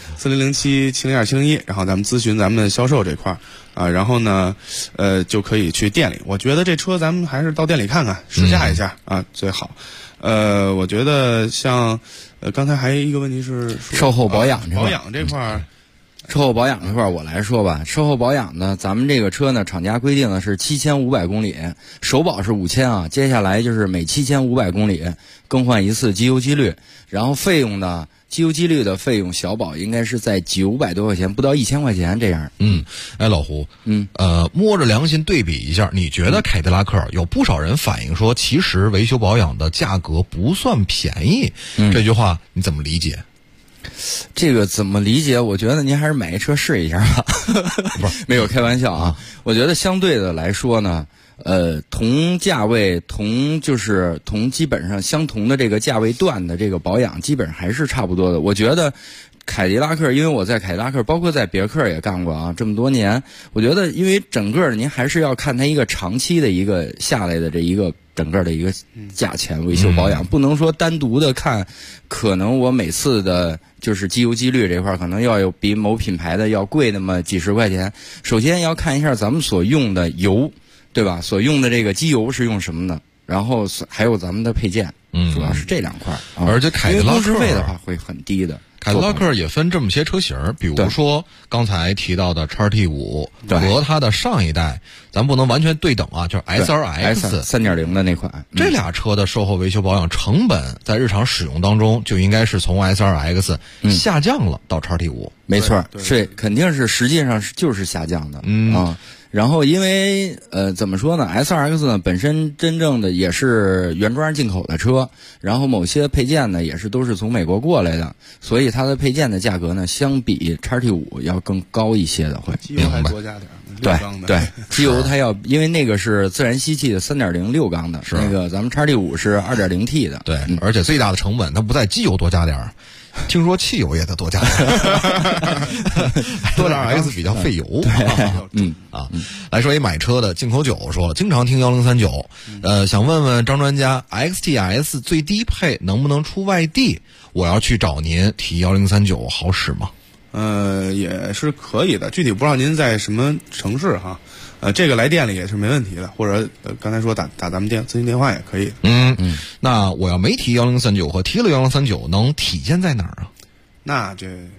4007-702-701，然后咱们咨询咱们销售这块啊，然后呢，就可以去店里。我觉得这车咱们还是到店里看看，试驾一下啊，最好。我觉得像刚才还有一个问题是售后保养保养这块。 售后保养这块我来说吧，售后保养呢，咱们这个车呢，厂家规定的是7500公里，首保是5000啊，接下来就是每7500公里更换一次机油机滤，然后费用呢，机油机滤的费用小保应该是在900多块钱，不到1000块钱这样。 老胡，摸着良心对比一下，你觉得凯迪拉克有不少人反映说，其实维修保养的价格不算便宜，这句话你怎么理解？ 这个怎么理解？我觉得您还是买一车试一下吧。不是，没有开玩笑啊。我觉得相对的来说呢，同价位、同基本上相同的这个价位段的这个保养，基本上还是差不多的。我觉得凯迪拉克，因为我在凯迪拉克，包括在别克也干过啊，这么多年，我觉得因为整个您还是要看它一个长期的一个下来的这一个整个的一个价钱维修保养，不能说单独的看，可能我每次的就是机油机滤这块可能要有比某品牌的要贵那么几十块钱。首先要看一下咱们所用的油，对吧？所用的这个机油是用什么的，然后还有咱们的配件，主要是这两块。 而且凯迪拉克工时费的话会很低的。 凯迪拉克也分这么些车型，比如说刚才提到的 XT5 和它的上一代，咱不能完全对等啊，就是 SRX 3.0的那款， 这俩车的售后维修保养成本在日常使用当中就应该是从 SRX 下降了到 XT5。 没错，是肯定是实际上就是下降的啊。然后因为怎么说呢 ，SRX 呢本身真正的也是原装进口的车，然后某些配件呢也是都是从美国过来的，所以它的配件的价格呢相比 XT5 要更高一些的会。 机油还多加点， 对，机油它要因为那个是自然吸气的3.0 6缸的，那个咱们 XT5 是 2.0T 的。 对，而且最大的成本它不在机油多加点儿。听说汽油也得多加点多点 X 比较费油。来说一买车的进口酒说了，经常听1039，想问问张专家 XTS 最低配能不能出外地？我要去找您提1039好使吗？ 也是可以的，具体不知道您在什么城市哈。这个来店里也是没问题的，或者刚才说打咱们咨询电话也可以。 那我要没提1039和提了1039，能体现在哪儿啊？ 那这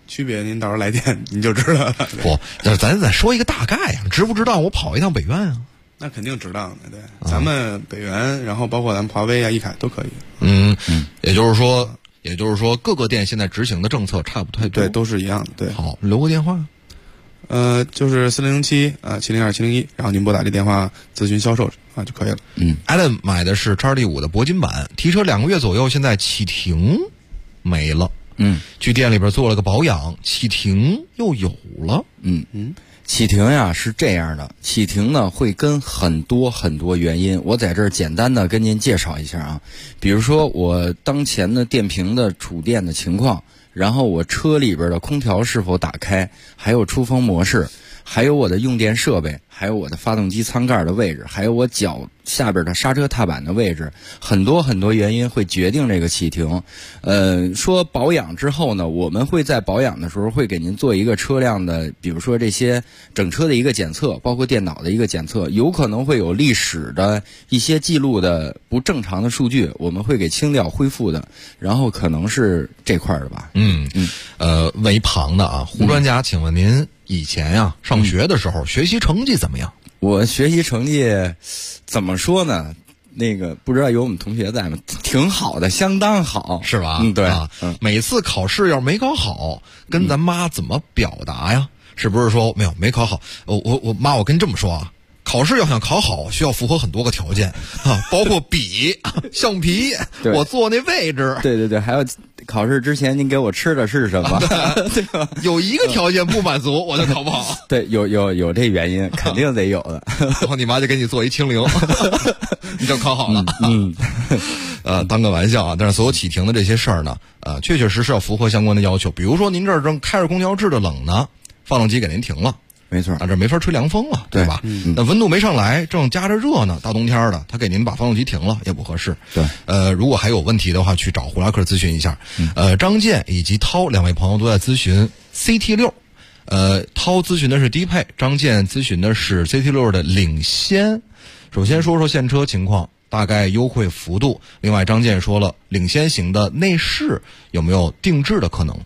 区别您到时候来电您就知道了。 不，咱再说一个大概啊，知不知道我跑一趟北苑啊？ 那肯定知道的，对，咱们北园，然后包括咱们华为啊、易凯都可以。 也就是说，各个店现在执行的政策差不太多， 对，都是一样的。对， 好，留个电话。 就是4007702-701，然后您拨打这电话咨询销售啊就可以了。 Alan 买的是X-T5的铂金版，提车2个月左右，现在启停没了。去店里边做了个保养，启停又有了。 启停呀是这样的，启停呢会跟很多原因，我在这儿简单的跟您介绍一下啊。比如说我当前的电瓶的储电的情况，然后我车里边的空调是否打开，还有出风模式，还有我的用电设备，还有我的发动机舱盖的位置，还有我脚下边的刹车踏板的位置，很多原因会决定这个启停。说保养之后呢，我们会在保养的时候会给您做一个车辆的，比如说这些整车的一个检测，包括电脑的一个检测，有可能会有历史的一些记录的不正常的数据，我们会给清掉恢复的，然后可能是这块的吧。 问一旁的啊，胡专家，请问您以前呀上学的时候学习成绩怎么样？ 我学习成绩怎么说呢？那个不知道有我们同学在吗？挺好的，相当好， 是吧？ 对。 每次考试要是没考好，跟咱妈怎么表达呀？是不是说没考好？我妈，我跟你这么说啊，考试要想考好，需要符合很多个条件啊，包括笔、橡皮，我坐那位置。 对，还有考试之前您给我吃的是什么？对吧？ 有一个条件不满足，我就考不好。 对，有这原因，肯定得有的。 然后你妈就给你做一清零，你就考好了。当个玩笑啊，但是所有启停的这些事儿呢，确实是要符合相关的要求。比如说您这儿正开着空调制的冷呢，发动机给您停了。 没错， 这没法吹凉风了，对吧？那温度没上来，正加着热呢，大冬天的，他给您把发动机停了也不合适。 对， 如果还有问题的话，去找胡拉克咨询一下。张健以及涛两位朋友都在咨询 CT6，涛咨询的是低配，张健咨询的是 CT6 的领先。首先说说现车情况，大概优惠幅度。另外，张健说了领先型的内饰有没有定制的可能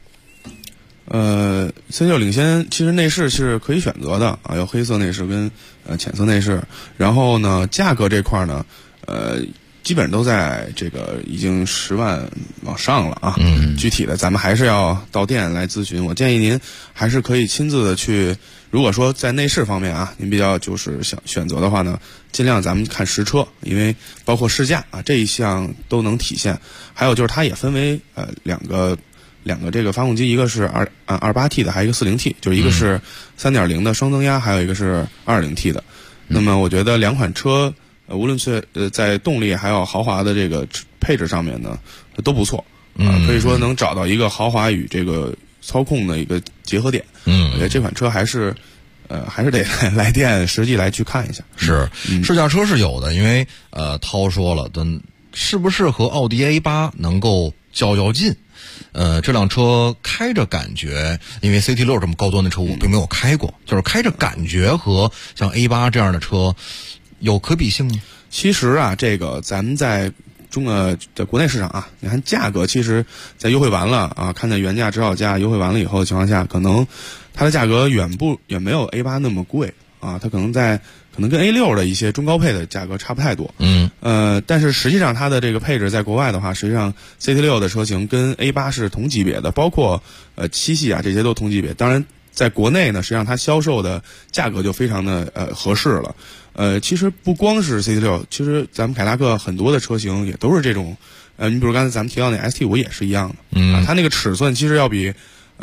？C6 领先其实内饰是可以选择的啊，有黑色内饰跟浅色内饰。然后呢，价格这块呢，基本都在这个已经10万往上了啊。具体的咱们还是要到店来咨询。我建议您还是可以亲自的去，如果说在内饰方面啊，您比较就是想选择的话呢，尽量咱们看实车，因为包括试驾啊这一项都能体现。还有就是它也分为两个这个发动机，一个是28T 的，还有一个40T，就是一个是3.0的双增压，还有一个是2.0T 的。那么我觉得两款车无论是在动力还有豪华的这个配置上面呢都不错可以说能找到一个豪华与这个操控的一个结合点。我觉得这款车还是得来电实际来去看一下。 是，试驾车是有的，因为涛说了，是不是和奥迪 A8 能够较劲？这辆车开着感觉，因为 CT6 这么高端的车我并没有开过，就是开着感觉和像 A8 这样的车有可比性吗？ 其实啊，这个咱们在国内市场啊，你看价格，其实在优惠完了啊，看在原价指导价优惠完了以后的情况下，可能它的价格远没有 A8 那么贵啊，它可能跟 A6 的一些中高配的价格差不太多。但是实际上它的这个配置在国外的话，实际上 CT6 的车型跟 A8 是同级别的，包括7系啊这些都同级别。当然在国内呢，实际上它销售的价格就非常的合适了。其实不光是 CT6， 其实咱们凯迪拉克很多的车型也都是这种。你比如刚才咱们提到那 ST5 也是一样的。它那个尺寸其实要比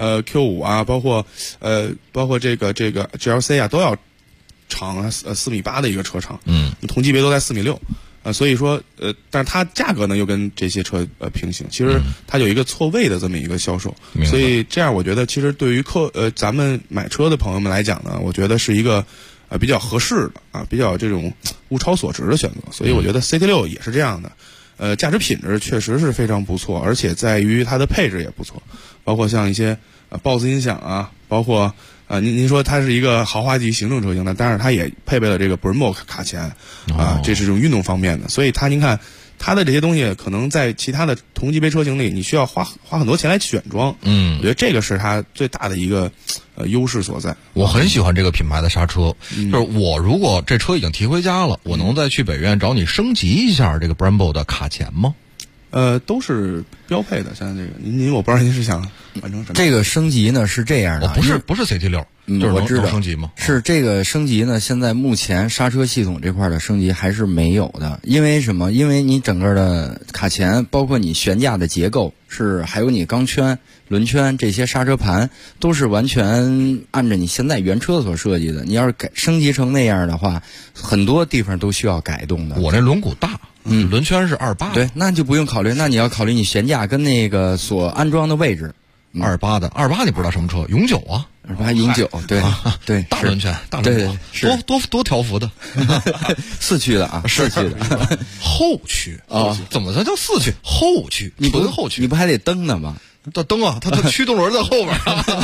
Q5 啊，包括这个 GLC 啊都要长4.8米的一个车长。同级别都在4.6米。所以说但是它价格呢又跟这些车平行，其实它有一个错位的这么一个销售，所以这样我觉得其实对于咱们买车的朋友们来讲呢，我觉得是一个比较合适的啊，比较这种物超所值的选择。所以我觉得 CT6 也是这样的，价值品质确实是非常不错，而且在于它的配置也不错，包括像一些BOSS 音响啊，包括您说它是一个豪华级行政车型的，但是它也配备了这个 Brembo 卡钳啊，这是这种运动方面的。所以您看它的这些东西可能在其他的同级别车型里，你需要花很多钱来选装。我觉得这个是它最大的一个优势所在。 我很喜欢这个品牌的刹车，就是我如果这车已经提回家了，我能再去北苑找你升级一下这个 Brembo 的卡钳吗？ 都是标配的。像这个您我不知道您是想完成什么？ 这个升级呢是这样的， 不是 CT6，就是我知道升级吗？ 是这个升级呢，现在目前刹车系统这块的升级还是没有的。因为什么？因为你整个的卡钳，包括你悬架的结构，还有你钢圈、轮圈这些刹车盘，都是完全按照你现在原车所设计的。你要是升级成那样的话，很多地方都需要改动的。 我这轮毂大。轮圈是28， 对，那就不用考虑。那你要考虑你悬架跟那个所安装的位置。 28的28，你不知道什么车？永久啊 ，28永久，对对， 大轮圈，大轮毂，多条幅的 ，4驱的啊，4驱的， 后驱啊，怎么才叫4驱？后驱， 你纯后驱， 你不还得蹬呢吗？ 蹬啊，它驱动轮在后边。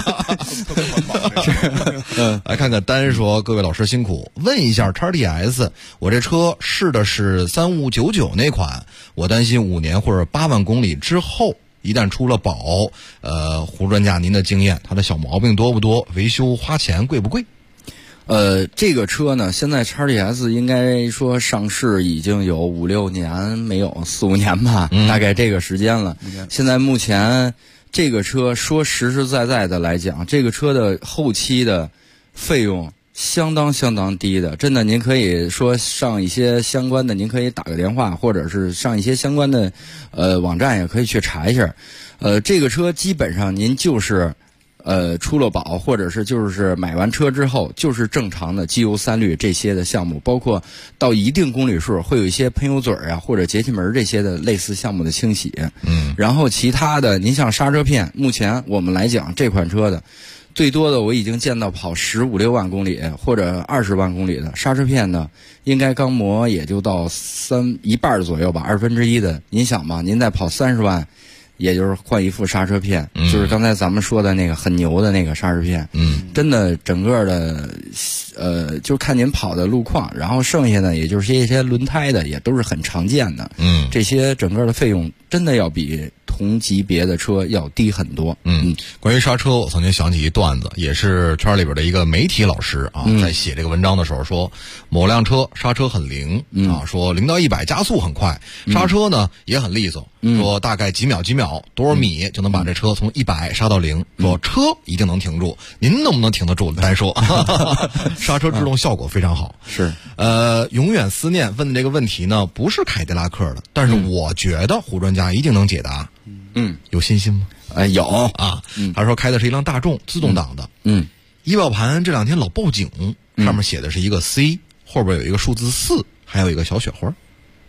来看看丹说，各位老师辛苦，问一下 XTS， 我这车试的是3599那款，我担心5年或者8万公里之后，一旦出了保，胡专家您的经验，它的小毛病多不多？维修花钱贵不贵？ 这个车呢，现在 XTS 应该说上市已经有5、6年，没有4、5年吧，大概这个时间了。现在目前这个车说实实在在的来讲，这个车的后期的费用相当低的，真的，您可以说上一些相关的，您可以打个电话，或者是上一些相关的网站也可以去查一下。这个车基本上您就是出了保，或者是就是买完车之后，就是正常的机油3滤这些的项目，包括到一定公里数会有一些喷油嘴啊或者节气门这些的类似项目的清洗。然后其他的，您像刹车片，目前我们来讲这款车的最多的我已经见到跑15、6万公里或者20万公里的刹车片呢，应该刚磨也就到一半左右吧，1/2的。您想吧，您再跑30万。也就是换一副刹车片，就是刚才咱们说的那个很牛的那个刹车片，真的整个的，就看您跑的路况，然后剩下的也就是一些轮胎的，也都是很常见的，这些整个的费用真的要比同级别的车要低很多。 关于刹车，我曾经想起一段子，也是圈里边的一个媒体老师啊，在写这个文章的时候说，某辆车刹车很灵啊，说0到100加速很快，刹车呢也很利索，说大概几秒多少米就能把这车从100刹到0，说车一定能停住，您能不能停得住单说。刹车制动效果非常好。 是永远思念问的这个问题呢，不是凯迪拉克的，但是我觉得胡专家一定能解答。有信心吗？ 有啊。他说开的是一辆大众自动挡的。仪表盘这2天老报警，上面写的是一个 C， 后边有一个数字4，还有一个小雪花。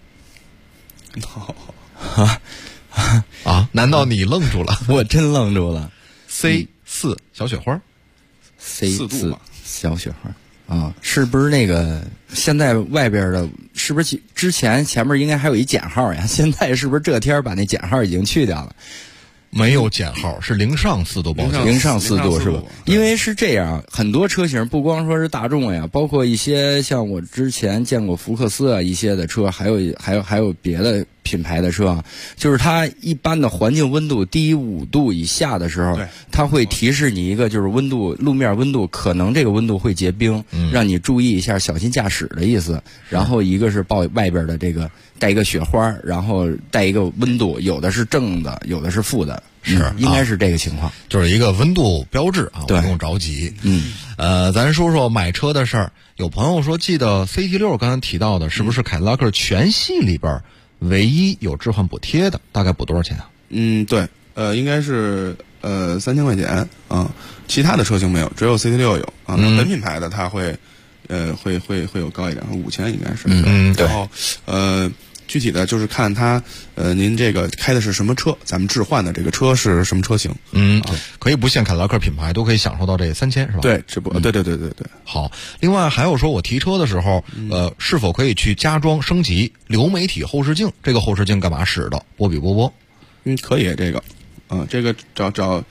啊！难道你愣住了？ 我真愣住了。 C4小雪花 ，C4小雪花啊，是不是那个现在外边的？是不是之前前面应该还有一减号呀？现在是不是这天把那减号已经去掉了？ 没有减号，是0上4度报警 ，0上4度是吧？因为是这样，很多车型不光说是大众呀，包括一些像我之前见过福克斯啊一些的车，还有别的品牌的车，就是它一般的环境温度低于5度以下的时候，它会提示你一个就是温度，路面温度可能这个温度会结冰，让你注意一下，小心驾驶的意思。然后一个是报外边的这个带一个雪花，然后带一个温度，有的是正的，有的是负的。应该是这个情况， 就是一个温度标志啊，不用着急。咱说说买车的事儿。有朋友说，记得 CT6 刚才提到的，是不是凯迪拉克全系里边唯一有置换补贴的？大概补多少钱啊？ 对，应该是3000块钱啊，其他的车型没有，只有 CT6 有啊。本品牌的它会有高一点，5000应该是。 对。 然后具体的就是看它，您这个开的是什么车，咱们置换的这个车是什么车型。 可以不限凯迪拉克品牌，都可以享受到这3000是吧？ 对，对。 好，另外还有说我提车的时候，是否可以去加装升级流媒体后视镜？这个后视镜干嘛使的？波比波波。 可以这个，这个找胡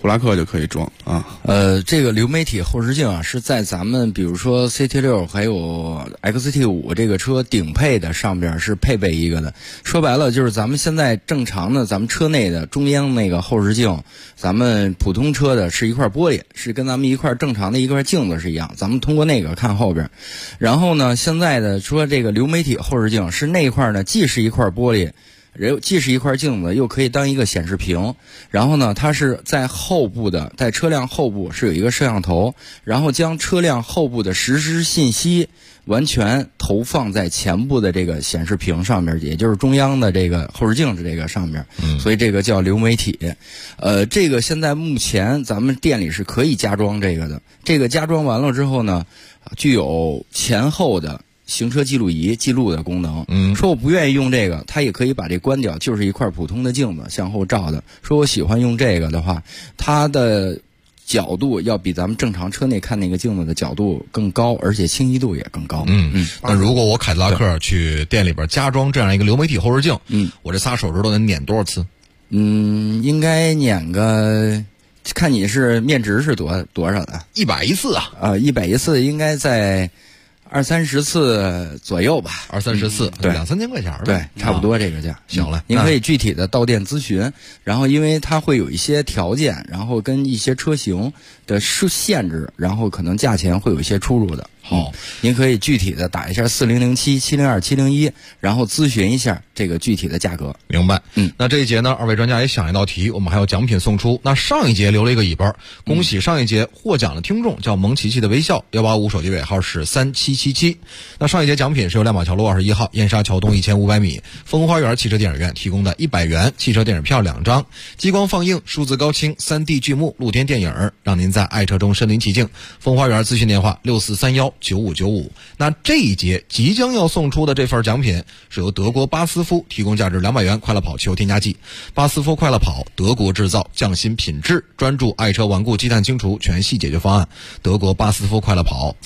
途拉克就可以装啊。 这个流媒体后视镜啊，是在咱们比如说 CT6 还有 XT5 这个车顶配的上边是配备一个的。说白了就是咱们现在正常的咱们车内的中央那个后视镜，咱们普通车的是一块玻璃，是跟咱们一块正常的一块镜子是一样，咱们通过那个看后边。然后呢，现在的说这个流媒体后视镜是那一块呢，既是一块玻璃，既是一块镜子，又可以当一个显示屏。然后呢，它是在后部的，在车辆后部是有一个摄像头，然后将车辆后部的实时信息完全投放在前部的这个显示屏上面，也就是中央的这个后视镜这个上面。所以这个叫流媒体。这个现在目前咱们店里是可以加装这个的。这个加装完了之后呢，具有前后的行车记录仪记录的功能。说我不愿意用这个，它也可以把这关掉，就是一块普通的镜子向后照的。说我喜欢用这个的话，它的角度要比咱们正常车内看那个镜子的角度更高，而且清晰度也更高。 那如果我凯迪拉克去店里边加装这样一个流媒体后视镜，我这仨手指头得碾多少次？ 应该碾个，看你是面值是多少的 ？110次啊 ！110次应该在20-30次左右吧 ，20-30次， 对 ，2-3千块钱， 对，差不多这个价。 行了， 您可以具体的到店咨询，然后因为它会有一些条件，然后跟一些车型的限制，然后可能价钱会有一些出入的。 好， 您可以具体的打一下4007-702-701，然后咨询一下这个具体的价格。 明白。那这一节呢，二位专家也想一道题，我们还有奖品送出。那上一节留了一个尾巴，恭喜上一节获奖的听众叫蒙琪琪的微笑185，手机尾号是3777。那上一节奖品是由亮马桥路21号燕莎桥东1500米风花园汽车电影院提供的100元汽车电影票2张，激光放映、数字高清、3D 剧目、露天电影，让您在爱车中身临其境。风花园咨询电话64319595。那这一节即将要送出的这份奖品是由德国巴斯夫提供价值200元快乐跑汽油添加剂。巴斯夫快乐跑，德国制造，匠心品质，专注爱车顽固积碳清除全系解决方案。德国巴斯夫快乐跑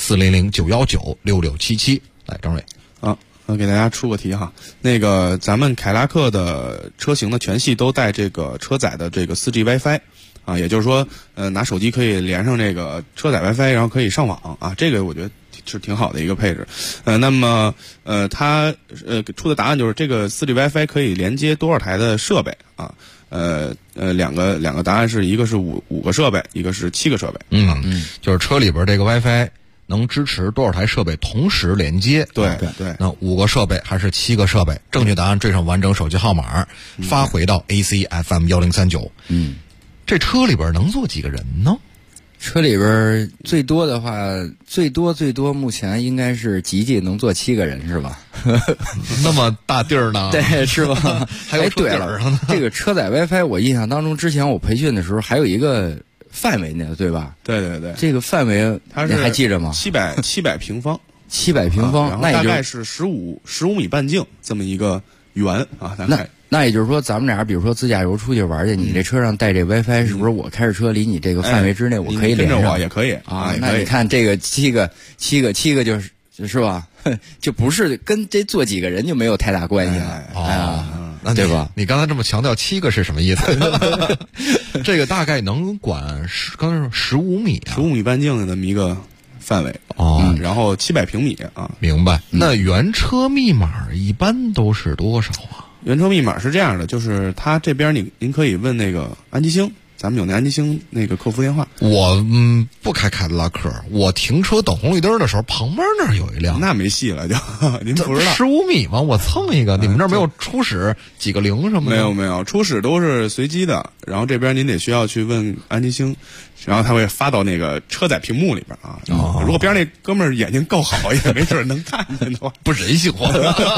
，400-919-6677。来，张蕊给大家出个题哈，那个咱们凯拉克的车型的全系都带这个车载的这个 4G WiFi。也就是说，拿手机可以连上这个车载 WiFi， 然后可以上网啊，这个我觉得是挺好的一个配置。那么它出的答案就是这个 4G WiFi 可以连接多少台的设备啊？两个答案是一个是五个设备，一个是7个设备。 就是车里边这个 WiFi 能支持多少台设备同时连接？ 对。 那5个设备还是7个设备？正确答案缀上完整手机号码，发回到 ACFM 1039。这车里边能坐几个人呢？ 车里边最多的话，最多目前应该是集能坐7个人，是吧？ 那么大地儿呢？ 对，是吧？ 还有车顶上呢。 这个车载 WiFi， 我印象当中之前我培训的时候还有一个范围呢，对吧？ 对。 这个范围你还记着吗 ？700平方 ，700平方， 然后大概是15米半径这么一个圆啊，大概。 那也就是说，咱们俩比如说自驾游出去玩去，你这车上带这 WiFi， 是不是我开着车离你这个范围之内，我可以连上？ 跟着我也可以啊。 那你看这个7个就是吧？就不是跟这坐几个人就没有太大关系了那对吧？ 你刚才这么强调7个是什么意思？这个大概能管刚才说15米啊 ，15米半径的那么一个范围然后700平米啊。 明白。那原车密码一般都是多少啊？ 原车密码是这样的，就是他这边您可以问那个安吉星，咱们有那安吉星那个客服电话。 我不开凯迪拉克，我停车等红绿灯的时候，旁边那儿有一辆， 那没戏了就您不知道 15米吗？我蹭一个，你们那儿没有初始几个零什么的？ 没有，初始都是随机的，然后这边您得需要去问安吉星，然后他会发到那个车载屏幕里边啊。如果边上那哥们儿眼睛够好，也没准能看见的话， 不人性化。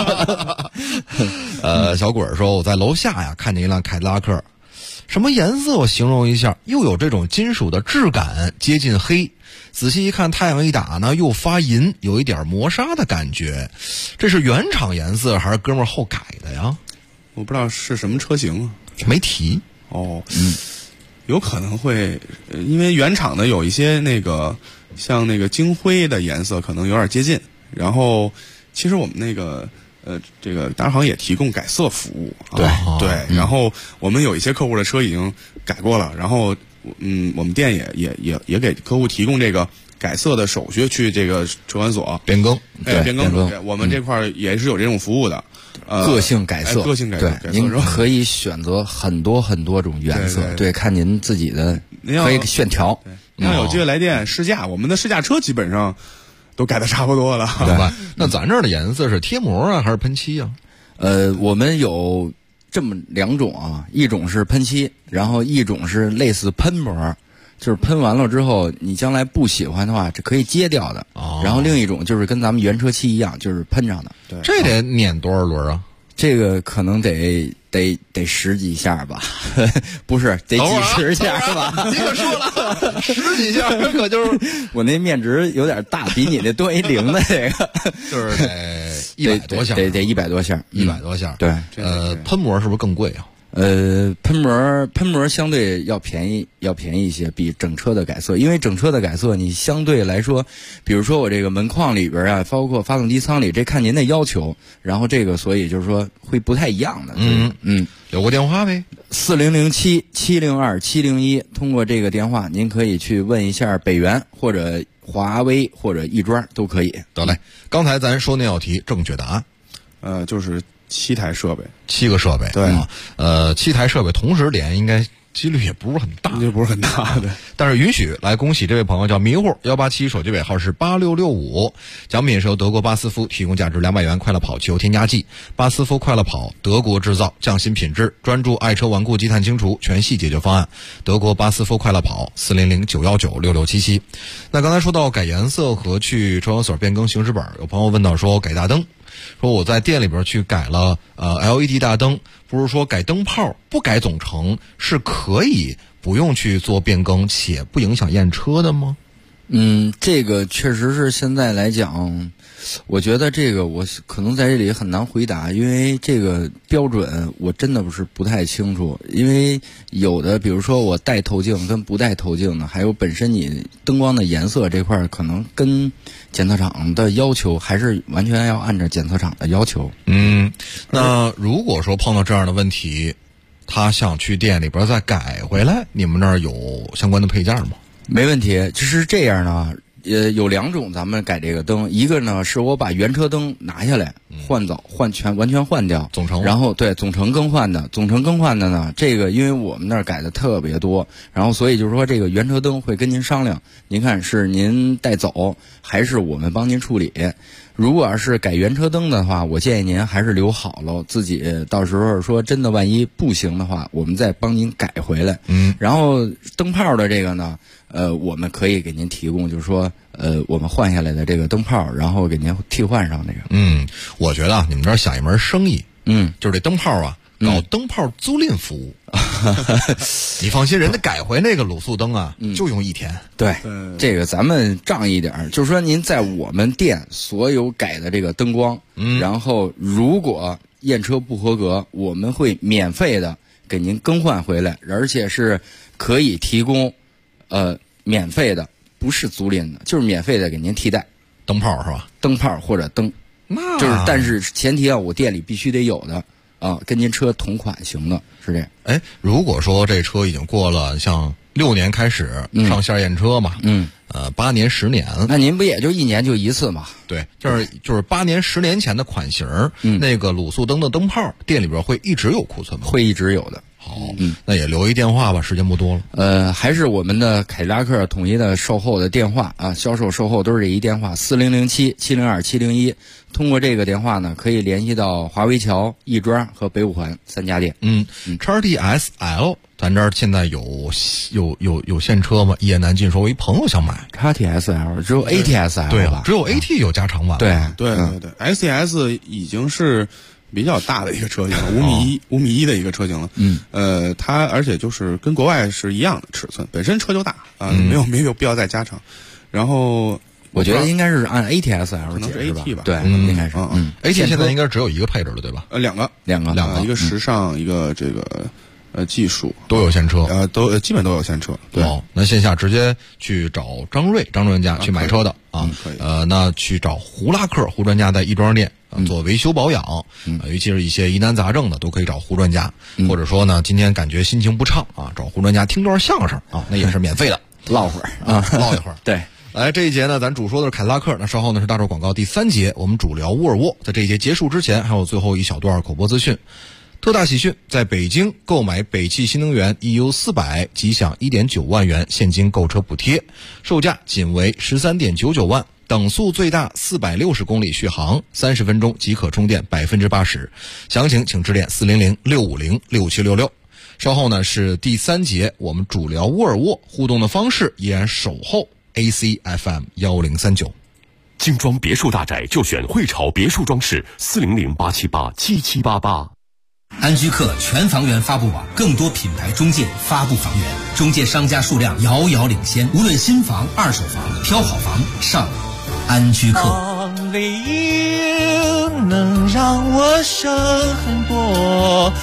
小鬼说我在楼下呀看见一辆凯迪拉克，什么颜色我形容一下，又有这种金属的质感，接近黑，仔细一看太阳一打呢又发银，有一点磨砂的感觉。这是原厂颜色还是哥们儿后改的呀？ 我不知道是什么车型啊， 没提。 有可能会因为原厂的有一些那个像那个金灰的颜色可能有点接近，然后其实我们那个这个大行也提供改色服务，对，然后我们有一些客户的车已经改过了，然后我们店也给客户提供这个改色的手续，去这个车管所变更， 变更，我们这块也是有这种服务的。 个性改色， 个性改色， 您可以选择很多种颜色，对，看您自己的，可以炫调。 您要有机会来店试驾，我们的试驾车基本上都改的差不多了。 对吧？那咱这儿的颜色是贴膜啊，还是喷漆啊？ 我们有这么2种啊，一种是喷漆，然后一种是类似喷膜。就是喷完了之后，你将来不喜欢的话，这可以揭掉的。然后另一种就是跟咱们原车漆一样，就是喷上的。 对， 这得碾多少轮啊？ 这个可能得10几下吧，不是得几十下吧？ 你可说了10几下，可就是我那面值有点大，比你那多一0的这个， 就是得100多下， 得100多下 ，100多下。 对， 喷膜是不是更贵啊？ 喷膜相对要便宜一些，比整车的改色，因为整车的改色你相对来说，比如说我这个门框里边啊，包括发动机舱里，这看您的要求，然后这个所以就是说会不太一样的。 有个电话呗 ，4007-702-701，通过这个电话您可以去问一下北源或者华威或者亦庄都可以。 得嘞，刚才咱说那道题正确答案， 就是7台设备 ，7个设备， 对 ，7台设备同时连，应该几率也不是很大， 对。 但是允许来恭喜这位朋友叫迷糊187，手机尾号是8665，奖品是由德国巴斯夫提供价值200元快乐跑汽油添加剂。巴斯夫快乐跑，德国制造，匠心品质，专注爱车顽固积碳清除，全系解决方案。德国巴斯夫快乐跑，400-919-6677。那刚才说到改颜色和去车管所变更行驶本，有朋友问到说改大灯。说我在店里边去改了LED 大灯，不是说改灯泡不改总成是可以不用去做变更且不影响验车的吗？ 这个确实是现在来讲，我觉得这个我可能在这里很难回答，因为这个标准我真的不太清楚。因为有的比如说我带透镜跟不带透镜的，还有本身你灯光的颜色这块，可能跟检测厂的要求还是完全要按照检测厂的要求。 那如果说碰到这样的问题，他想去店里边再改回来，你们那儿有相关的配件吗？ 没问题，就是这样呢。有2种咱们改这个灯，一个呢是我把原车灯拿下来完全换掉总成， 然后对总成更换的呢，这个因为我们那儿改的特别多，然后所以就是说这个原车灯会跟您商量，您看是您带走还是我们帮您处理。如果要是改原车灯的话，我建议您还是留好了，自己到时候说真的万一不行的话，我们再帮您改回来。然后灯泡的这个呢，我们可以给您提供，就是说我们换下来的这个灯泡，然后给您替换上这个。 我觉得你们这儿想一门生意，就是这灯泡啊，搞灯泡租赁服务。你放心，人家改回那个卤素灯啊，就用1天。 对，这个咱们仗义点，就是说您在我们店所有改的这个灯光，然后如果验车不合格，我们会免费的给您更换回来，而且是可以提供免费的，不是租赁的，就是免费的给您替代灯泡，是吧？ 灯泡或者灯，就是但是前提啊，我店里必须得有的。跟您车同款型的，是这样。 如果说这车已经过了像6年开始上线验车嘛，8年10年， 那您不也就1年就一次嘛？ 对，就是8年10年前的款型，那个卤素灯的灯泡店里边会一直有库存吗？ 会一直有的。 好，那也留一电话吧，时间不多了。还是我们的凯迪拉克统一的售后的电话啊，销售售后都是这一电话，4007-702-701。通过这个电话呢，可以联系到华威桥、亦庄和北五环3家店。 XT-SL， 咱这儿现在有现车吗？一言难尽。说我一朋友想买 XT-SL， 只有 AT-SL 对啊，只有 AT 有加长版。 对 ，XT-S 已经是比较大的一个车型了，5米1的一个车型了。它而且就是跟国外是一样的尺寸，本身车就大啊，没有必要再加长。然后我觉得应该是按 AT-SL 解释吧， 对，应该是。 AT 现在应该只有一个配置了，对吧 ？2个，一个时尚，一个这个技术都有现车， 都基本都有现车。对， 那线下直接去找张专家去买车的可以。 那去找胡拉克胡专家在亦庄店做维修保养，尤其是一些疑难杂症的都可以找胡专家，或者说呢，今天感觉心情不畅啊，找胡专家听段相声啊，那也是免费的， 唠会儿啊，唠一会儿。 对， 来这一节呢，咱主说的是凯迪拉克，那稍后呢是大众广告第3节，我们主聊沃尔沃。在这一节结束之前，还有最后一小段口播资讯。特大喜讯，在北京购买北汽新能源 EU400 即享 1.9 万元现金购车补贴，售价仅为 13.99 万，等速最大460公里续航，30分钟即可充电 80%。详情请致电400-650-6766。稍后呢是第3节，我们主聊沃尔沃，互动的方式依然守候 ACFM 1039。 精装别墅大宅就选汇潮别墅装饰，400-878-7788。 安居客全房源发布网，更多品牌中介发布房源，中介商家数量遥遥领先。无论新房、二手房，挑好房上安居客。 Only you 能让我省很多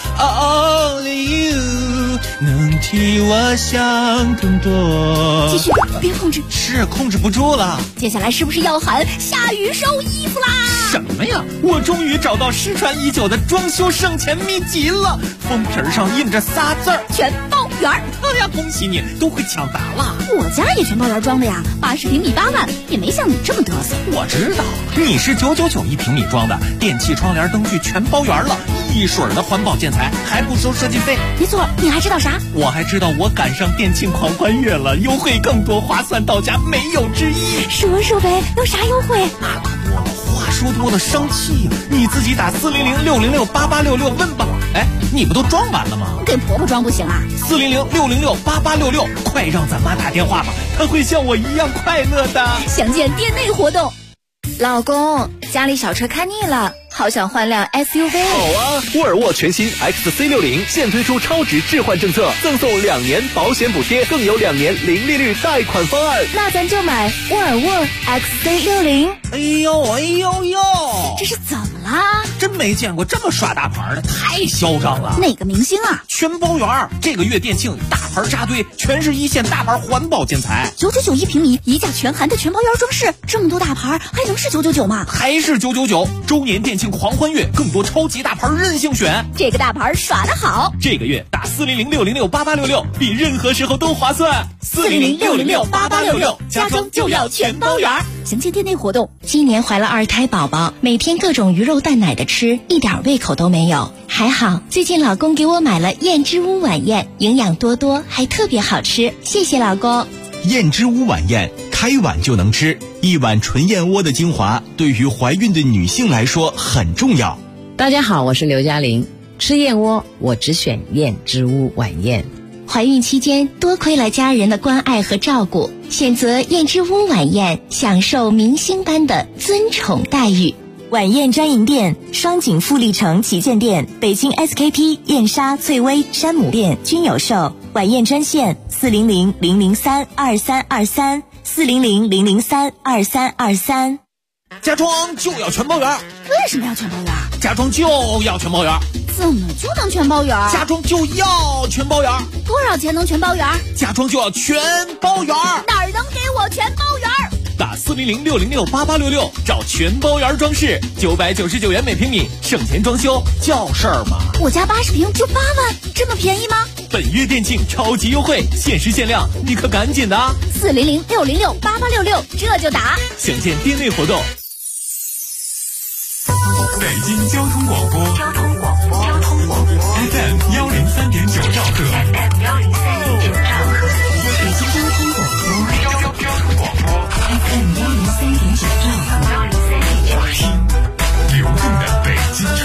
，Only you 能替我想更多。 继续，别控制， 是控制不住了。 接下来是不是要喊下雨收衣服啦？ 什么呀？我终于找到失传已久的装修省钱秘籍了，封皮上印着仨字儿： 全包圆。 哎呀，恭喜你，都会抢答了。 我家也全包圆装的呀，80平米8万，也没像你这么嘚瑟。 我知道，你是999一平米装的，电器、窗帘、灯具全包圆了，一水儿的环保建材，还不收设计费。 没错，你还知道啥？ 我还知道我赶上电庆狂欢月了，优惠更多，划算到家，没有之一。 说说呗，有啥优惠？ 那可多了，话说多了生气呀！你自己打400-606-8866问吧。哎，你不都装完了吗？ 给婆婆装不行啊 ？400-606-8866，快让咱妈打电话吧，她会像我一样快乐的。 详见店内活动。 老公，家里小车看腻了，好想换辆 SUV。 好啊，沃尔沃全新 XC60现推出超值置换政策，赠送2年保险补贴，更有2年零利率贷款方案。 那咱就买沃尔沃 XC60。 哎呦哎呦呦， 这是怎么啦？ 真没见过这么耍大牌的，太嚣张了。 哪个明星啊？ 全包圆，这个月店庆大牌扎堆，全是一线大牌环保建材。 999一平米，一价全含的全包圆装饰，这么多大牌还能是999吗？ 还是999。周年店庆狂欢月，更多超级大牌任性选。 这个大牌耍得好， 这个月打400-606-8866，比任何时候都划算。 400-606-8866，家装就要全包圆。详见店内活动。 今年怀了2胎宝宝，每天各种鱼肉蛋奶的吃，一点胃口都没有。还好最近老公给我买了燕之屋晚宴，营养多多，还特别好吃，谢谢老公。 燕之屋晚宴，开碗就能吃，一碗纯燕窝的精华，对于怀孕的女性来说很重要。 大家好，我是刘嘉玲，吃燕窝我只选燕之屋晚宴。 怀孕期间多亏了家人的关爱和照顾，选择燕之屋晚宴，享受明星般的尊宠待遇。 晚宴专营店：双井富力城旗舰店、北京 SKP、燕莎、翠微、山姆店均有售。晚宴专线400-003-2323 400-003-2323。 家装就要全包圆。 为什么要全包圆？ 家装就要全包圆。 怎么就能全包圆？ 家装就要全包圆。 多少钱能全包圆？ 家装就要全包圆。 哪儿能给我全包圆？ 打400-606-8866，找全包圆装饰，999元每平米，省钱装修叫事儿吗？ 我家80平就8万，这么便宜吗？ 本月店庆超级优惠，限时限量，你可赶紧的啊 ！400-606-8866，这就打。 详见店内活动。 北京交通广播，FM 103.9兆赫，北京交通广播，FM 103.9兆赫，听流动的北京城。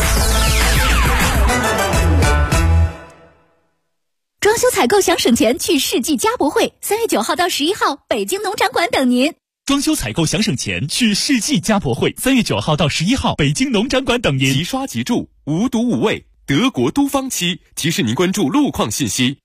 装修采购想省钱，去世纪家博会，3月9号到11号，北京农场馆等您。 装修采购想省钱，去世纪家博会，3月9号到11号，北京农场馆等您。 即刷即住，无毒无味，德国都方漆提示您关注路况信息。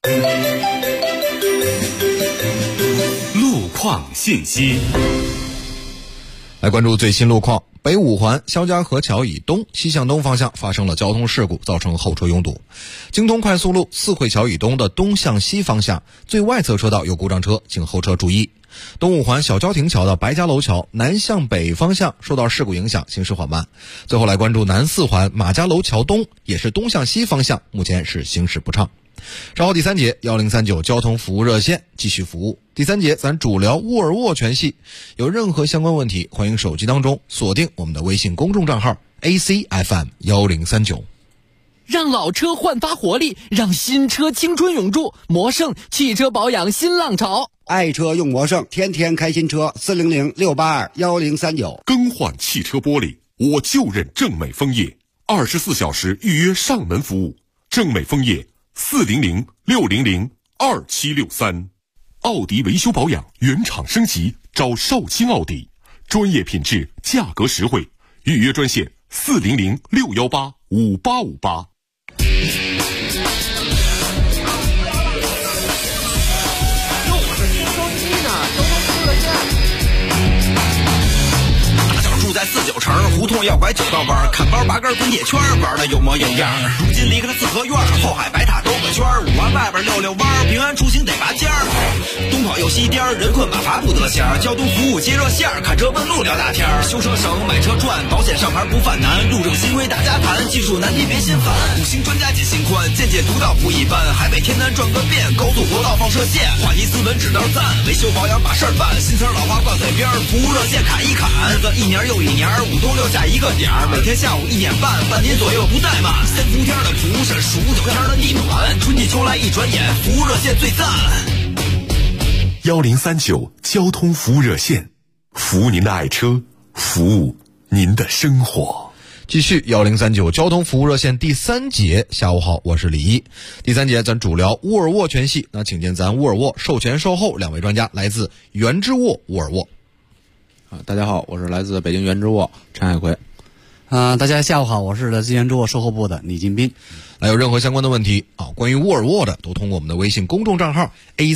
路况信息， 来关注最新路况。北五环肖家河桥以东西向东方向发生了交通事故，造成后车拥堵。京通快速路四惠桥以东的东向西方向最外侧车道有故障车，请后车注意。 东五环小交亭桥的白家楼桥南向北方向受到事故影响，行驶缓慢。最后来关注南四环马家楼桥东，也是东向西方向，目前是行驶不畅。稍后第3节1039交通服务热线继续服务。第3节咱主聊沃尔沃全系，有任何相关问题，欢迎手机当中锁定我们的微信公众账号 ACFM1039。 让老车焕发活力，让新车青春永驻。魔胜汽车保养新浪潮， 爱车用魔胜，天天开新车。400-682-1039。 更换汽车玻璃，我就认正美枫叶，24小时预约上门服务。正美枫叶400-600-2763。奥迪维修保养原厂升级，找少卿奥迪，专业品质，价格实惠。预约专线400-618-5858。 住在49城，胡同要拐9道弯，看包拔根滚铁圈，玩的有模有样。如今离开了四合院，后海白塔兜个圈，5环外边溜弯，平安出行得拔尖儿。东跑又西颠，人困马乏不得闲。交通服务接热线，看车问路聊大天。修车省，买车赚，保险上牌不犯难。路政新规大家谈，技术难题别心烦。5星专家解心宽，见解独到不一般。海北天南转个遍，高速国道放射线，话题斯文指道赞，维修保养把事儿办。新词老话挂嘴边，服务热线砍一砍。日子一年又一年，5冬6夏一个点儿，每天下午1点半，半年左右不怠慢。3伏天的蒲是数9天的地暖，春季秋来一转眼，服务热线最赞。 1039交通服务热线，服务您的爱车，服务您的生活。 继续1039交通服务热线第3节，下午好，我是李一。第3节咱主聊沃尔沃全系，那请见咱沃尔沃售前售后2位专家，来自原之沃沃尔沃。 大家好，我是来自北京原之沃陈海奎。 大家下午好，我是来自原之沃售后部的李金斌。 有任何相关的问题关于沃尔沃的，都通过我们的微信公众账号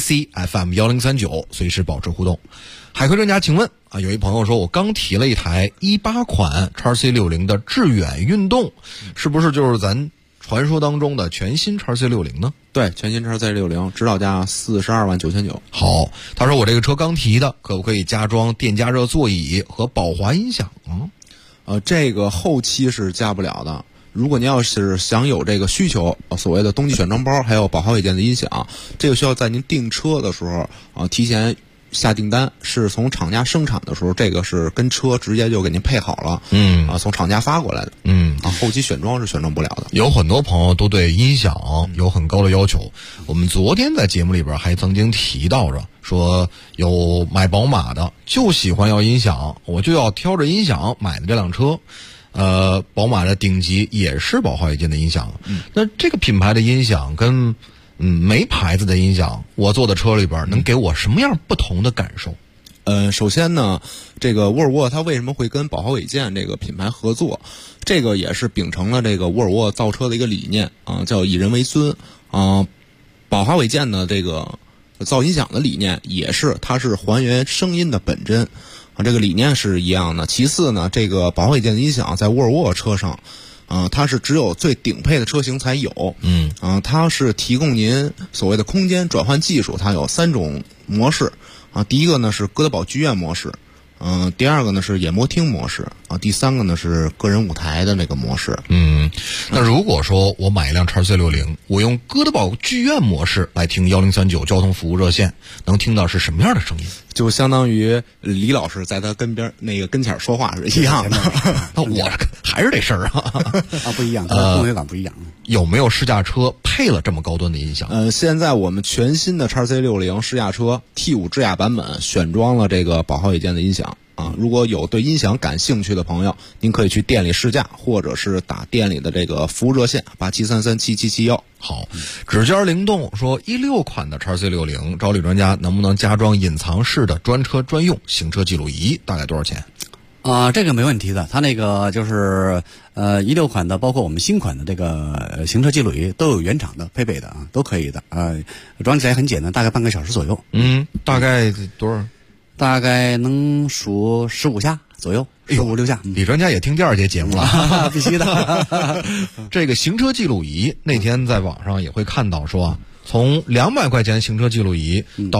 ACFM1039 随时保持互动。海奎专家，请问有一朋友说，我刚提了一台18款 XC60 的致远运动，是不是就是咱传说当中的全新 XC60 呢？ 对，全新 XC60 指导价42.99万。 好，他说我这个车刚提的，可不可以加装电加热座椅和宝华音响啊？ 这个后期是加不了的。如果您要是想有这个需求，所谓的冬季选装包，还有宝华伟健的音响，这个需要在您订车的时候提前下订单，是从厂家生产的时候，这个是跟车直接就给您配好了，从厂家发过来的，后期选装是选装不了的。 有很多朋友都对音响有很高的要求，我们昨天在节目里边还曾经提到着，说有买宝马的就喜欢要音响，我就要挑着音响买的这辆车。宝马的顶级也是宝华伟健的音响，那这个品牌的音响跟没牌子的音响，我坐的车里边能给我什么样不同的感受？ 首先呢，这个沃尔沃它为什么会跟宝华伟健这个品牌合作？这个也是秉承了这个沃尔沃造车的一个理念叫以人为尊宝华伟健的这个造音响的理念也是，它是还原声音的本真这个理念是一样的。其次呢，这个宝华伟健的音响在沃尔沃车上它是只有最顶配的车型才有，它是提供您所谓的空间转换技术，它有3种模式第一个呢是哥德堡剧院模式，第二个呢是演播厅模式第三个呢是个人舞台的那个模式。 那如果说我买一辆 XC60， 我用哥德堡剧院模式来听1039交通服务热线，能听到是什么样的声音？ 就相当于李老师在他跟前说话是一样的。 那我还是这事儿不一样，氛围感不一样。 有没有试驾车配了这么高端的音响？ 现在我们全新的 XC60 试驾车 T5 智雅版本选装了这个宝华伟健的音响如果有对音响感兴趣的朋友，您可以去店里试驾，或者是打店里的这个服务热线87337771。 好，指尖灵动说16款的 XC60 找李专家能不能加装隐藏式的专车专用行车记录仪，大概多少钱？ 这个没问题的，它那个就是16款的，包括我们新款的这个行车记录仪都有原厂的配备的都可以的装起来很简单，大概半个小时左右。 大概多少？ 大概能数15下左右，15、16下。 李专家也听第2节节目了， 必须的。 这个行车记录仪那天在网上也会看到说从200块钱行车记录仪到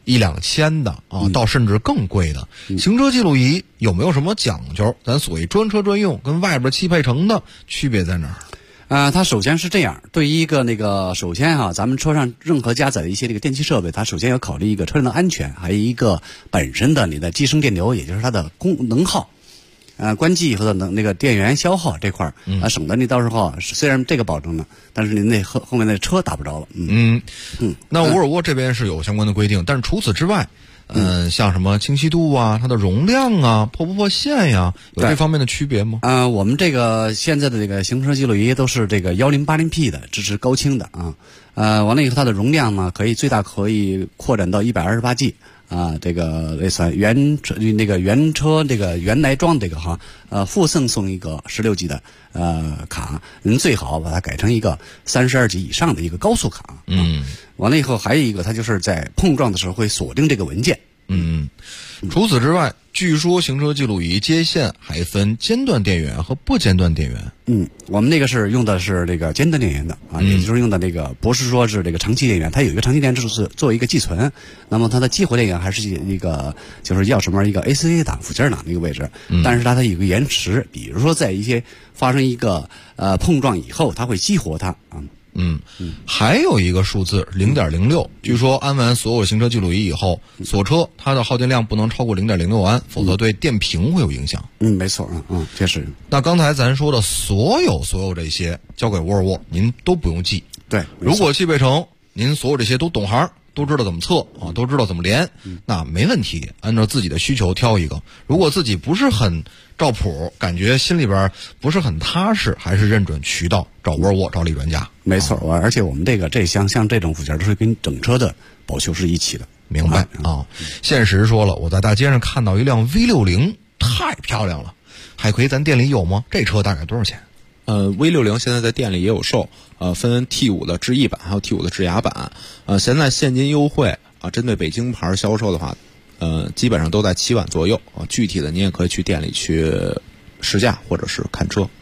1-2千的啊，到甚至更贵的。行车记录仪有没有什么讲究？咱所谓专车专用跟外边汽配城的区别在哪儿？ 它首先是这样，对于一个首先咱们车上任何加载的一些这个电气设备，它首先要考虑一个车辆的安全，还有一个本身的你的机升电流，也就是它的能耗。关机以后的那个电源消耗这块省得你到时候虽然这个保证了，但是您后面那车打不着了。 那沃尔沃这边是有相关的规定，但是除此之外，像什么清晰度啊、它的容量啊、破不破线呀，有这方面的区别吗？ 我们这个现在的这个行车记录仪都是这个1080P 的，支持高清的啊。完了以后，它的容量呢，最大可以扩展到128G。这个类似原车原来装这个附送一个16G 的卡，您最好把它改成一个32G 以上的一个高速卡。完了以后还有一个，它就是在碰撞的时候会锁定这个文件。 除此之外，据说行车记录仪接线还分间断电源和不间断电源。 我们那个是用的是这个间断电源的也就是用的这个不是说是这个长期电源，它有一个长期电源就是作为一个寄存，那么它的激活电源还是一个就是钥匙门一个 ACA 档附件档的一个位置，但是它有一个延迟，比如说在一些发生一个碰撞以后，它会激活它还有一个数字0.06，据说安完所有行车记录仪以后，锁车它的耗电量不能超过0.06安，否则对电瓶会有影响。 没错，确实。 那刚才咱说的所有这些交给沃尔沃，您都不用记。 对， 如果汽配城您所有这些都懂行，都知道怎么测都知道怎么连，那没问题，按照自己的需求挑一个。如果自己不是很照谱，感觉心里边不是很踏实，还是认准渠道，找沃尔沃，找李专家。 没错，而且我们像这种附件都是跟整车的保修是一起的。 明白现实说了，我在大街上看到一辆 V60， 太漂亮了。海葵咱店里有吗？这车大概多少钱 ？V60 现在在店里也有售，分 T5 的智逸版，还有 T5 的智雅版。现在现金优惠针对北京牌销售的话，基本上都在7万左右具体的您也可以去店里去试驾或者是看车。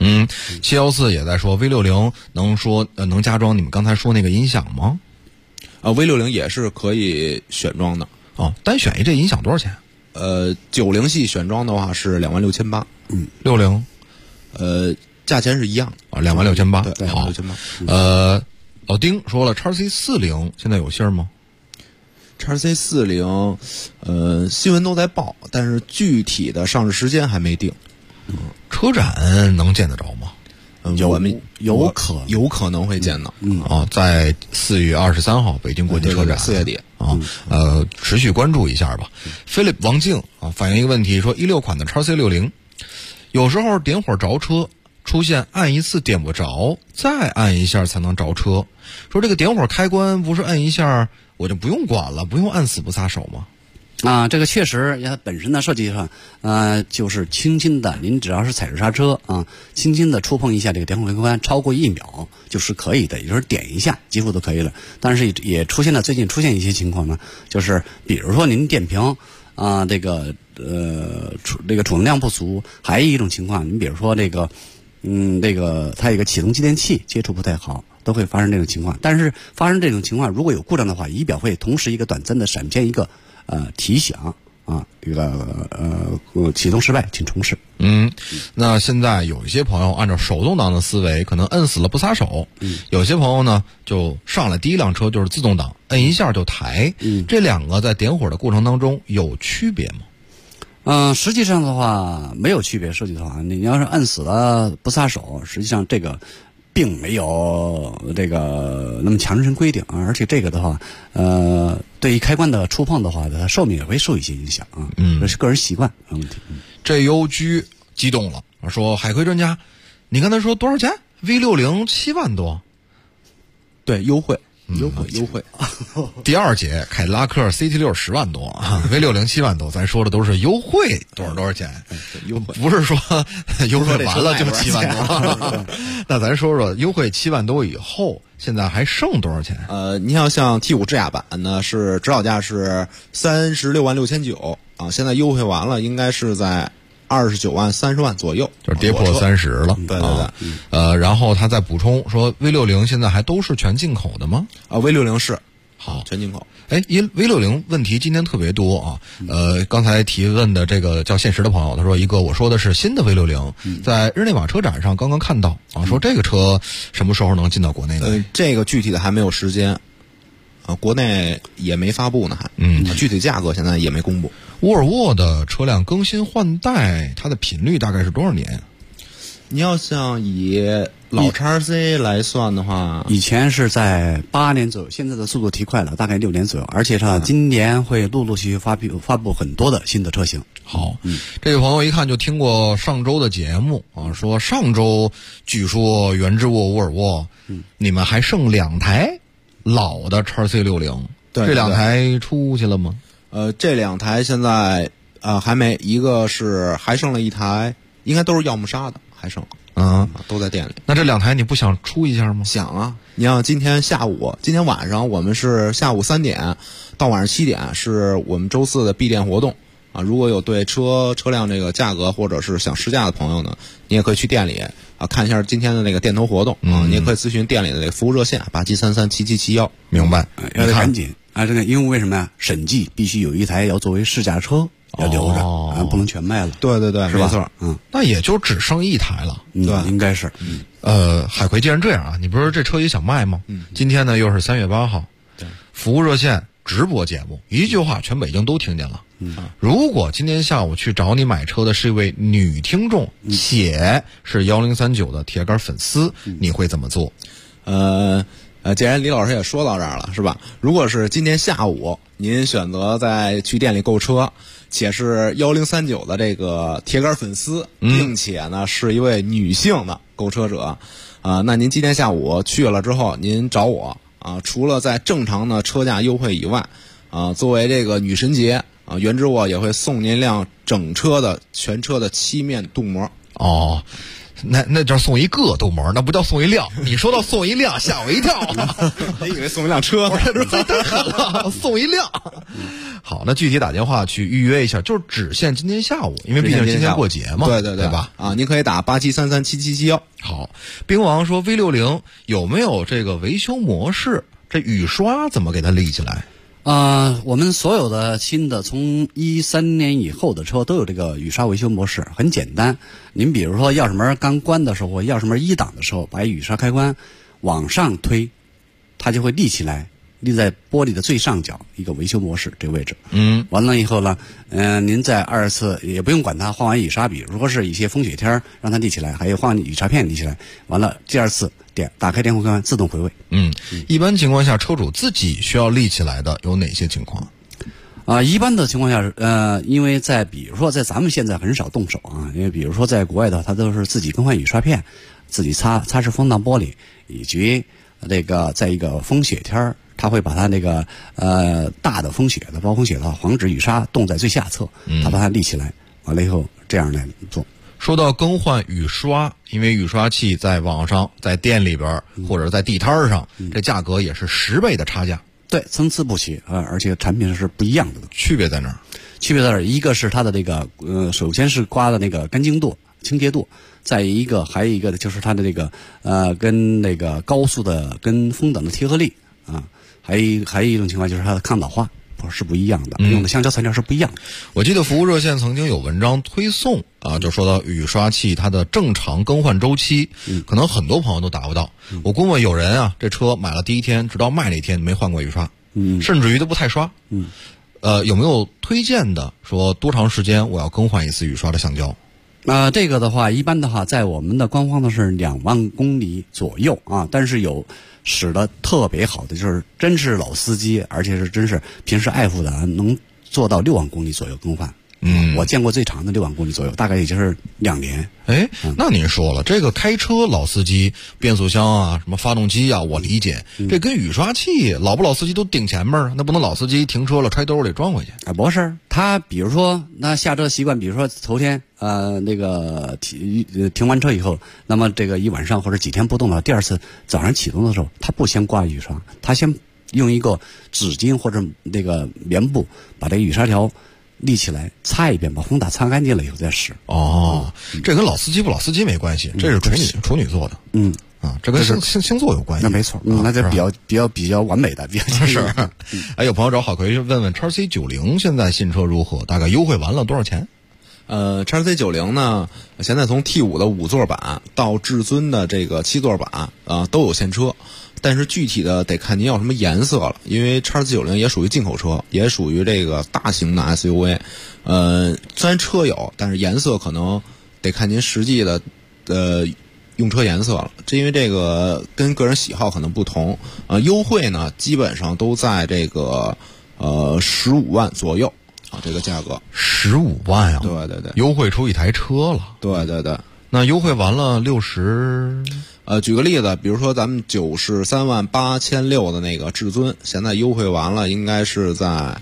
714也在说 V60 能加装你们刚才说那个音响吗 ？V60 也是可以选装的单选一这音响多少钱 ？90系选装的话是26800。 60 价钱是一样的 26800。 对， 好 26800。 老丁说了，XC40现在有信儿吗 ？XC40新闻都在报，但是具体的上市时间还没定。 车展能见得着吗？ 有可能会见到。 在4月23号北京国际车展 ，4月底持续关注一下吧。Philip 王静反映一个问题，说16款的 XC60 有时候点火着车出现按一次点不着，再按一下才能着车，说这个点火开关不是按一下我就不用管了，不用按死不撒手吗？ 这个确实它本身的设计上就是轻轻的，您只要是踩着刹车轻轻的触碰一下这个点火开关，超过1秒就是可以的，也就是点一下几乎都可以了。但是也最近出现一些情况呢，就是比如说您电瓶这个储能量不足，还有一种情况，您比如说它有一个启动继电器接触不太好，都会发生这种情况。但是发生这种情况，如果有故障的话，仪表会同时一个短暂的闪现一个提响一个启动失败，请重试。 那现在有一些朋友按照手动挡的思维，可能摁死了不撒手。有些朋友呢，就上来第一辆车就是自动挡，摁一下就抬。这两个在点火的过程当中有区别吗？ 实际上的话没有区别。设计的话，你要是摁死了不撒手，实际上这个并没有这个那么强制规定而且这个的话，对于开关的触碰的话，它寿命也会受一些影响这是个人习惯问题。 这优居激动了，说海葵专家，你刚才说多少钱 ？V60 7万多， 对，优惠。 第二节凯迪拉克 CT6 10万多V60 7万多，咱说的都是优惠多少钱？ 优惠不是说优惠完了就7万多。那咱说说优惠7万多以后，现在还剩多少钱？ 你像 T5 智雅版呢，是指导价是36万6900现在优惠完了，应该是在29万30万左右， 就是跌破30了。 对。 然后他再补充说 ，V60 现在还都是全进口的吗？ V60 是好， 全进口。 哎，因 V60问题今天特别多啊。刚才提问的这个叫现实的朋友，他说一个我说的是新的 V60，在日内瓦车展上刚刚看到啊，说这个车什么时候能进到国内呢？ 这个具体的还没有时间。国内也没发布呢，还具体价格现在也没公布。 沃尔沃的车辆更新换代，它的频率大概是多少年？ 你要像以老 XC 来算的话， 以前是在8年左右，现在的速度提快了，大概6年左右。而且它今年会陆陆续续发布很多的新的车型。 好，这位朋友一看就听过上周的节目啊，说上周据说元之沃、沃尔沃，你们还剩2台老的 XC60， 对， 这2台出去了吗？ 这2台现在还没，一个是还剩了1台，应该都是耀木莎的，还剩都在店里。 那这2台你不想出一下吗？ 想啊！你像今天晚上我们是下午3点到晚上7点，是我们周4的闭店活动啊。如果有对车辆这个价格或者是想试驾的朋友呢，你也可以去店里看一下今天的那个店头活动啊。你也可以咨询店里的那个服务热线87337771。 明白？ 要得赶紧啊！这个因为为什么呀？审计必须有1台要作为试驾车。要留着不能全卖了。 对， 是吧？ 没错。 那也就只剩1台了。 对，应该是。 海葵，既然这样啊，你不是这车也想卖吗？今天呢又是3月8号， 对， 服务热线直播节目，一句话全北京都听见了。如果今天下午去找你买车的是一位女听众，且是1039的铁杆粉丝，你会怎么做？ 既然李老师也说到这儿了，是吧？如果是今天下午您选择在去店里购车，且是1039的这个铁杆粉丝，并且呢是一位女性的购车者，那您今天下午去了之后，您找我除了在正常的车价优惠以外，作为这个女神节元之沃也会送您一辆全车的漆面镀膜。 哦。那叫送一个镀膜，那不叫送一辆。你说到送一辆，吓我一跳。 我以为送一辆车呢， 我这太太狠了，送一辆。好，那具体打电话去预约一下，就是只限今天下午，因为毕竟今天过节嘛。 对吧？ 您可以打87337771。 好，兵王说 V60有没有这个维修模式？这雨刷怎么给它立起来？ 我们所有的新的从13年以后的车都有这个雨刷维修模式，很简单。您比如说钥匙门刚关的时候，或钥匙门1档的时候，把雨刷开关往上推，它就会立起来，立在玻璃的最上角一个维修模式这个位置。完了以后呢，您再2次也不用管它，换完雨刷，比如说是一些风雪天让它立起来，还有换雨刷片立起来，完了第2次打开电控开关自动回位。 一般情况下车主自己需要立起来的有哪些情况？ 一般的情况下因为比如说在咱们现在很少动手因为比如说在国外的它都是自己更换雨刷片，自己擦拭风挡玻璃，以及那个在一个风雪天他会把它那个大的风雪的暴风雪的防止雨刷冻在最下侧，他把它立起来，完了以后这样来做。 说到更换雨刷，因为雨刷器在网上在店里边或者在地摊上，这价格也是10倍的差价。 对，参差不齐而且产品是不一样的。 区别在哪儿？ 区别在哪儿？一个是它的这个首先是刮的那个干净度、清洁度，还有一个就是它的这个跟那个高速的跟风挡的贴合力还有一种情况就是它的抗老化是不一样的，用的橡胶材料是不一样的。 我记得服务热线曾经有文章推送就说到雨刷器它的正常更换周期，可能很多朋友都达不到。我估摸有人这车买了第1天，直到卖那天没换过雨刷，甚至于都不太刷。有没有推荐的说多长时间我要更换一次雨刷的橡胶？ 这个的话，一般的话，在我们的官方的是2万公里左右但是有使得特别好的，就是真是老司机，而且是真是平时爱护的，能做到6万公里左右更换。我见过最长的6万公里左右，大概也就是2年。 那您说了，这个开车老司机，变速箱什么发动机我理解，这跟雨刷器老不老司机都顶前面，那不能老司机停车了揣兜里装回去不是，他比如说那下车习惯，比如说头天那个停完车以后，那么这个一晚上或者几天不动了，第2次早上启动的时候，他不先刮雨刷，他先用一个纸巾或者那个棉布把这个雨刷条立起来，擦一遍，把风打擦干净了以后再使。 这跟老司机不老司机没关系，这是处女座的。 啊，这跟星座有关系。 那没错，那这比较完美的，比较是。哎，有朋友找郝奎问问叉 C90现在新车如何？大概优惠完了多少钱？ 叉 C90呢，现在从 T5 的5座版到至尊的这个7座版都有现车，但是具体的得看您要什么颜色了，因为叉 C90也属于进口车，也属于这个大型的 SUV。虽然车有，但是颜色可能得看您实际的用车颜色了，因为这个跟个人喜好可能不同。优惠呢基本上都在这个15万左右啊，这个价格 15万啊， 对对对， 优惠出一台车了， 对对对。 那优惠完了60， 举个例子，比如说咱们93万8600的那个至尊，现在优惠完了应该是在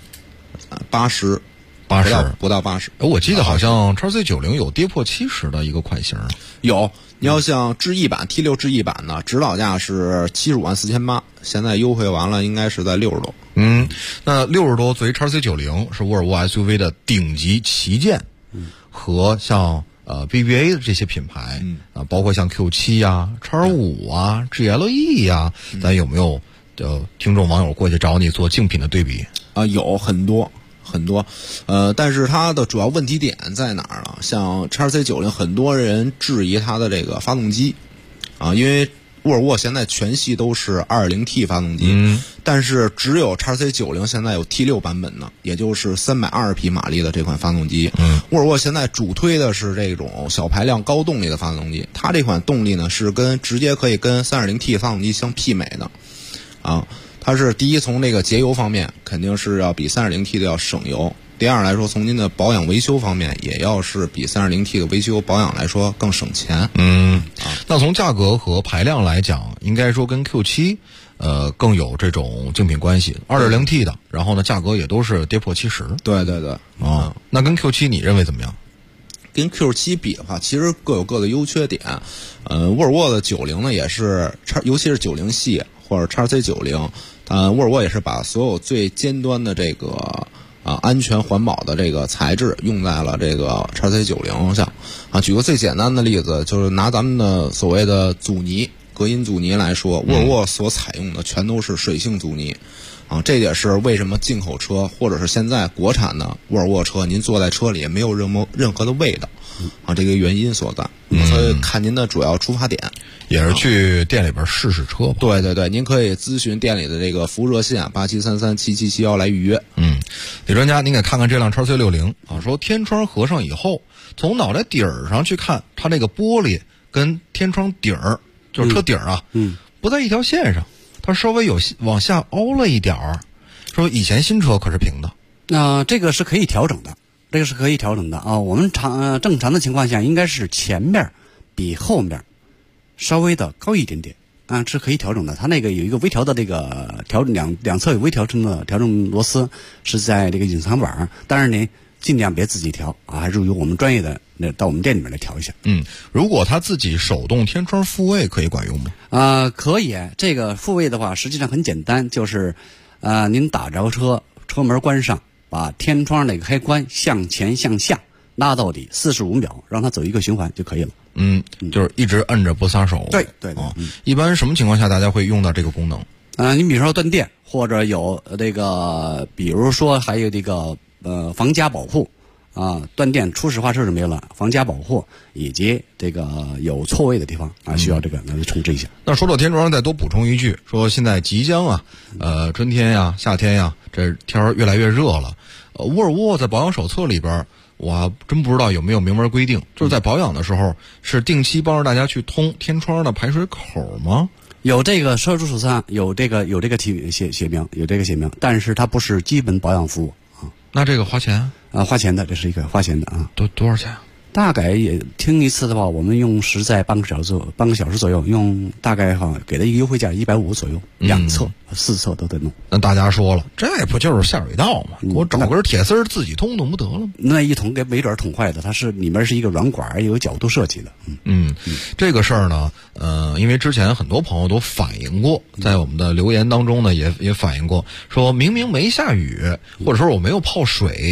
80，不到80。 我记得好像叉 C90有跌破70的一个款型。 有，你要像智逸版 T6 智逸版呢，指导价是75万4800，现在优惠完了应该是在60多。 那60多作为叉 C90是沃尔沃 SUV 的顶级旗舰，和像BBA 的这些品牌，包括像 Q7 啊、X5 啊、GLE 呀，咱有没有听众网友过去找你做竞品的对比？ 有很多。但是它的主要问题点在哪儿呢？像 XC90 很多人质疑它的这个发动机因为沃尔沃现在全系都是 2.0T 发动机，但是只有 XC90 现在有 T6 版本呢，也就是320匹马力的这款发动机。沃尔沃现在主推的是这种小排量高动力的发动机，它这款动力呢是直接可以跟 3.0T 发动机相媲美的它是第一，从这个节油方面肯定是要比 3.0T 的要省油。第二来说，从您的保养维修方面，也要是比 3.0T 的维修保养来说更省钱。 那从价格和排量来讲，应该说跟 Q7 更有这种竞品关系。2.0T 的，然后呢价格也都是跌破70。 对对对。 那跟 Q7 你认为怎么样？ 跟 Q7 比的话，其实各有各的优缺点。沃尔沃的90呢也是尤其是90系或者 XC90，沃尔沃也是把所有最尖端的这个安全环保的这个材质用在了这个 XC90 上举个最简单的例子，就是拿咱们的所谓的阻尼隔音阻尼来说，沃尔沃所采用的全都是水性阻尼这也是为什么进口车或者是现在国产的沃尔沃车，您坐在车里没有任何的味道这个原因所在。所以看您的主要出发点， 也是去店里边试试车吧。 对对对，您可以咨询店里的这个服务热线87337771来预约。 李专家，您给看看这辆叉 C60说天窗合上以后，从脑袋顶儿上去看，它这个玻璃跟天窗顶儿，就是车顶儿不在一条线上，它稍微有往下凹了一点儿。说以前新车可是平的。 这个是可以调整的。我们正常的情况下，应该是前面比后面稍微的高一点点是可以调整的。它那个有一个微调的这个两侧有微调成的调整螺丝是在这个隐藏板，但是你尽量别自己调还是由我们专业的到我们店里面来调一下。 如果他自己手动天窗复位可以管用吗？ 可以。这个复位的话实际上很简单，就是您打着车门关上，把天窗那个开关向前向下拉到底45秒，让它走一个循环就可以了。 就是一直摁着不撒手。 对。 一般什么情况下大家会用到这个功能？ 你比如说断电，或者有这个，比如说还有这个防夹保护断电初始化设置没了，防夹保护以及这个有错位的地方需要这个来重置一下。 那说到天窗，再多补充一句，说现在即将春天呀、夏天呀，这天儿越来越热了。沃尔沃在保养手册里边，我真不知道有没有明文规定，就是在保养的时候是定期帮着大家去通天窗的排水口吗？ 有这个车主手册有这个写明，但是它不是基本保养服务那这个花钱花钱的，这是一个花钱的多少钱大概也听一次的话，我们用时在半个小时左右，用大概给的一个优惠价150左右，2侧4侧都得弄。 那大家说了，这不就是下水道吗？我找根铁丝自己通不得了吗？ 那一捅给没准捅坏的，它是里面是一个软管，有角度设计的。 这个事儿呢，因为之前很多朋友都反映过，在我们的留言当中呢，也反映过，说明明没下雨，或者说我没有泡水，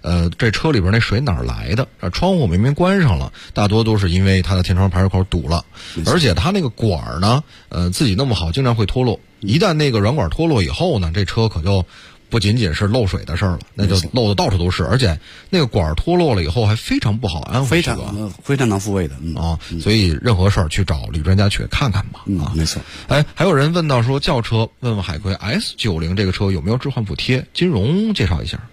这车里边那水哪儿来的？窗户明明关上了，大多都是因为它的天窗排水口堵了，而且它那个管呢，自己弄不好经常会脱落。一旦那个软管脱落以后呢，这车可就不仅仅是漏水的事儿了，那就漏的到处都是，而且那个管脱落了以后还非常不好安抚， 非常难复位的所以任何事儿去找李专家去看看吧。 没错。 还有人问到说轿车，问问海葵 S90 这个车有没有置换补贴？金融介绍一下。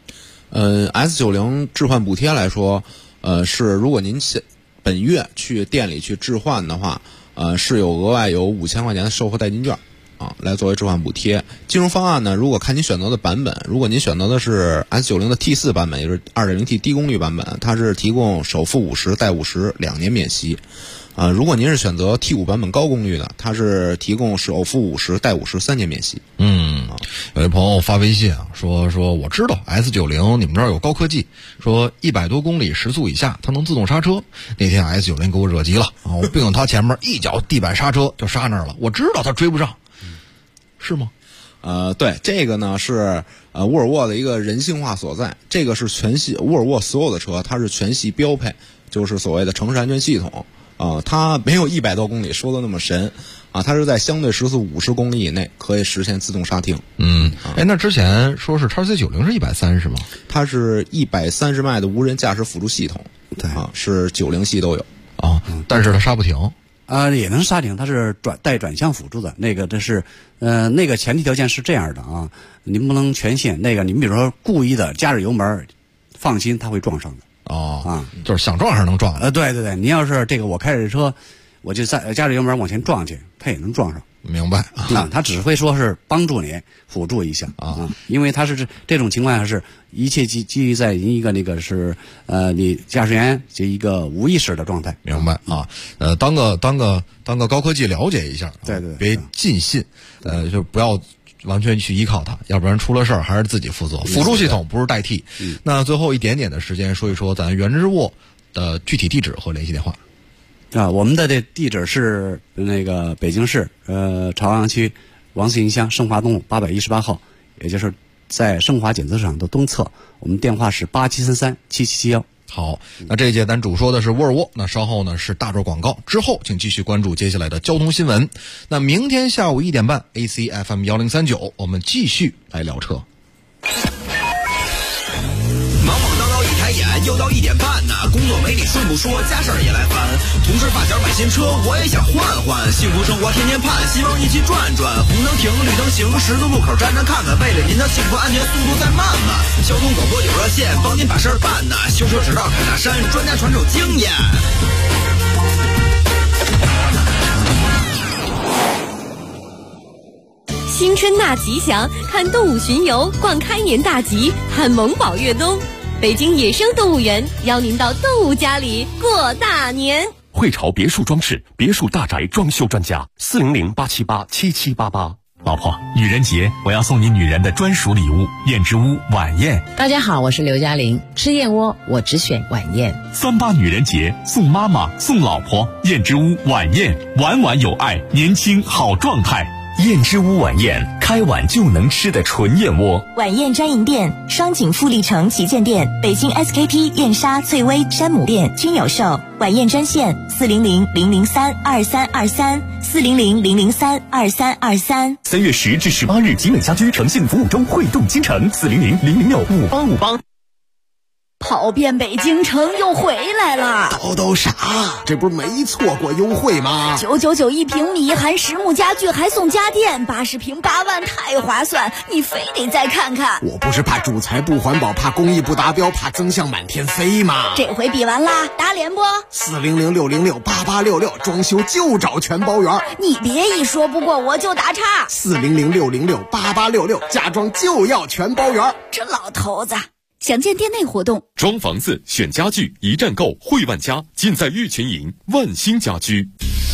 S90 置换补贴来说，是如果您本月去店里去置换的话，是有额外有5000块钱的售后代金券。来作为置换补贴。金融方案呢，如果看您选择的版本，如果您选择的是 S90 的 T4 版本，也就是 2.0T 低功率版本，它是提供首付50贷50，2年免息。如果您是选择 T5 版本高功率的，它是提供首付50贷50，3年免息。 有一朋友发微信说我知道 S90 你们这儿有高科技，说100多公里时速以下它能自动刹车。那天 S90 给我惹急了我并用它前面一脚地板刹车就刹那儿了，我知道它追不上。是吗？ 对，这个呢是沃尔沃的一个人性化所在。这个是全系沃尔沃所有的车，它是全系标配，就是所谓的城市安全系统它没有100多公里说的那么神它是在相对时速50公里以内可以实现自动刹停。 那之前说是 XC90 是130吗？ 它是130迈的无人驾驶辅助系统， 对是90系都有但是它刹不停。 也能刹停，它是带转向辅助的。那个这是那个前提条件是这样的您不能全限。那个你们比如说故意的加着油门，放心它会撞上的。 就是想撞还是能撞的。 对，您要是这个我开着车，我就加着油门往前撞去，它也能撞上。 明白它只会说是帮助你辅助一下因为它是这种情况下是一切基于在一个那个是你驾驶员这一个无意识的状态。 明白当个高科技了解一下， 对， 别尽信，就不要完全去依靠它，要不然出了事儿还是自己负责。辅助系统不是代替。那最后一点点的时间说一说咱原之沃的具体地址和联系电话。 我们的这地址是那个北京市朝阳区王四营乡盛华东路818号，也就是在盛华检测市场的东侧。我们电话是87337771。 好，那这一节咱主说的是沃尔沃，那稍后呢是大段广告，之后请继续关注接下来的交通新闻。那明天下午1点半 ACFM 1039，我们继续来聊车。 又到1点半工作没你顺不说，家事儿也来烦。同事发小买新车，我也想换换。幸福生活天天盼，希望一起转转。红灯停，绿灯行，十字路口站站看看，为了您的幸福安全，速度再慢慢。交通广播有热线，帮您把事儿办修车指导凯大山，专家传授经验。 新春大吉祥，看动物巡游，逛开年大吉，看萌宝越冬。北京野生动物园邀您到动物家里过大年。 汇潮别墅装饰，别墅大宅装修专家，400-878-7788。 老婆，女人节我要送你女人的专属礼物——燕之屋晚宴。 大家好，我是刘嘉玲，吃燕窝我只选晚宴。 38女人节送妈妈送老婆，燕之屋晚宴，晚晚有爱，年轻好状态。 燕之屋晚宴，开碗就能吃的纯燕窝。 晚宴专营店：双井富力城旗舰店、北京 SKP 燕莎、翠微、山姆店均有售。晚宴专线400-003-2323，400-003-2323。 3月10至18日，集美家居诚信服务周汇动京城，400-006-5858。 跑遍北京城又回来了， 叨啥？这不是没错过优惠吗 ？999一平米，含实木家具还送家电，80平8万，太划算！你非得再看看。 我不是怕主材不环保，怕工艺不达标，怕增项满天飞吗？ 这回比完啦，打脸不 ？400-606-8866，装修就找全包圆。 你别一说不过我就打岔。 400-606-8866，家装就要全包圆。 这老头子。详见店内活动。 装房子选家具，一站购汇万家，尽在玉群营万兴家居。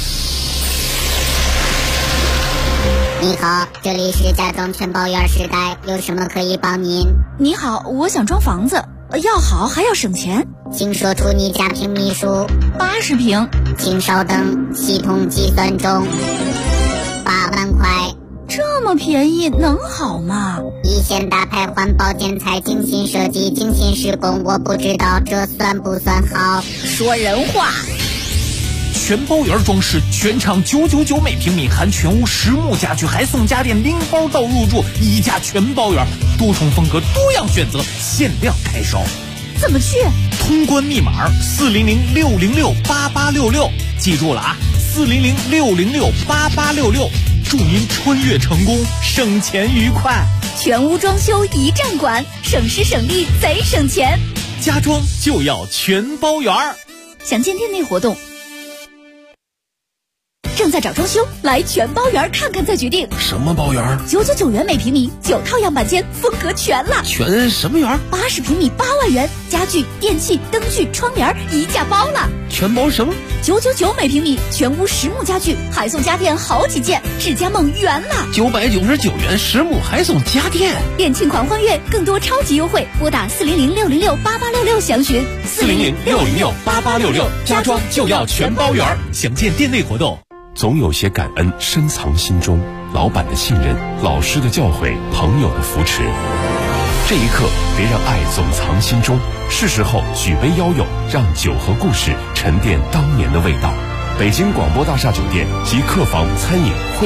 你好，这里是家装全包圆时代，有什么可以帮您？ 你好，我想装房子，要好还要省钱， 请说出你家平米数。 80平。 请稍等，系统计算中。8万块。 这么么便宜能好吗？ 一线大牌环保建材，精心设计，精心施工，我不知道这算不算好？ 说人话。 全包圆装饰，全场999每平米，含全屋实木家具，还送家电拎包到入住，1家全包圆，多重风格，多样选择，限量开烧。 怎么去？ 通关密码400-606-8866，记住了啊，400-606-8866，祝您穿越成功，省钱愉快。 全屋装修一站管，省时省力贼省钱。 家装就要全包圆。 详见店内活动。正在找装修，来全包圆看看再决定。 什么包圆 ？999元每平米，9套样板间，风格全了。 全什么圆 ？80平米8万元，家具、电器、灯具、窗帘一价包了。 全包什么 ？999每平米，全屋实木家具，还送家电好几件，智家梦圆了。 999元实木还送家电， 店庆狂欢月，更多超级优惠，拨打400-606-8866详询。 400-606-8866，家装就要全包圆。详见店内活动。 总有些感恩深藏心中，老板的信任，老师的教诲，朋友的扶持。这一刻，别让爱总藏心中，是时候举杯邀友，让酒和故事沉淀当年的味道。北京广播大厦酒店及客房、餐饮会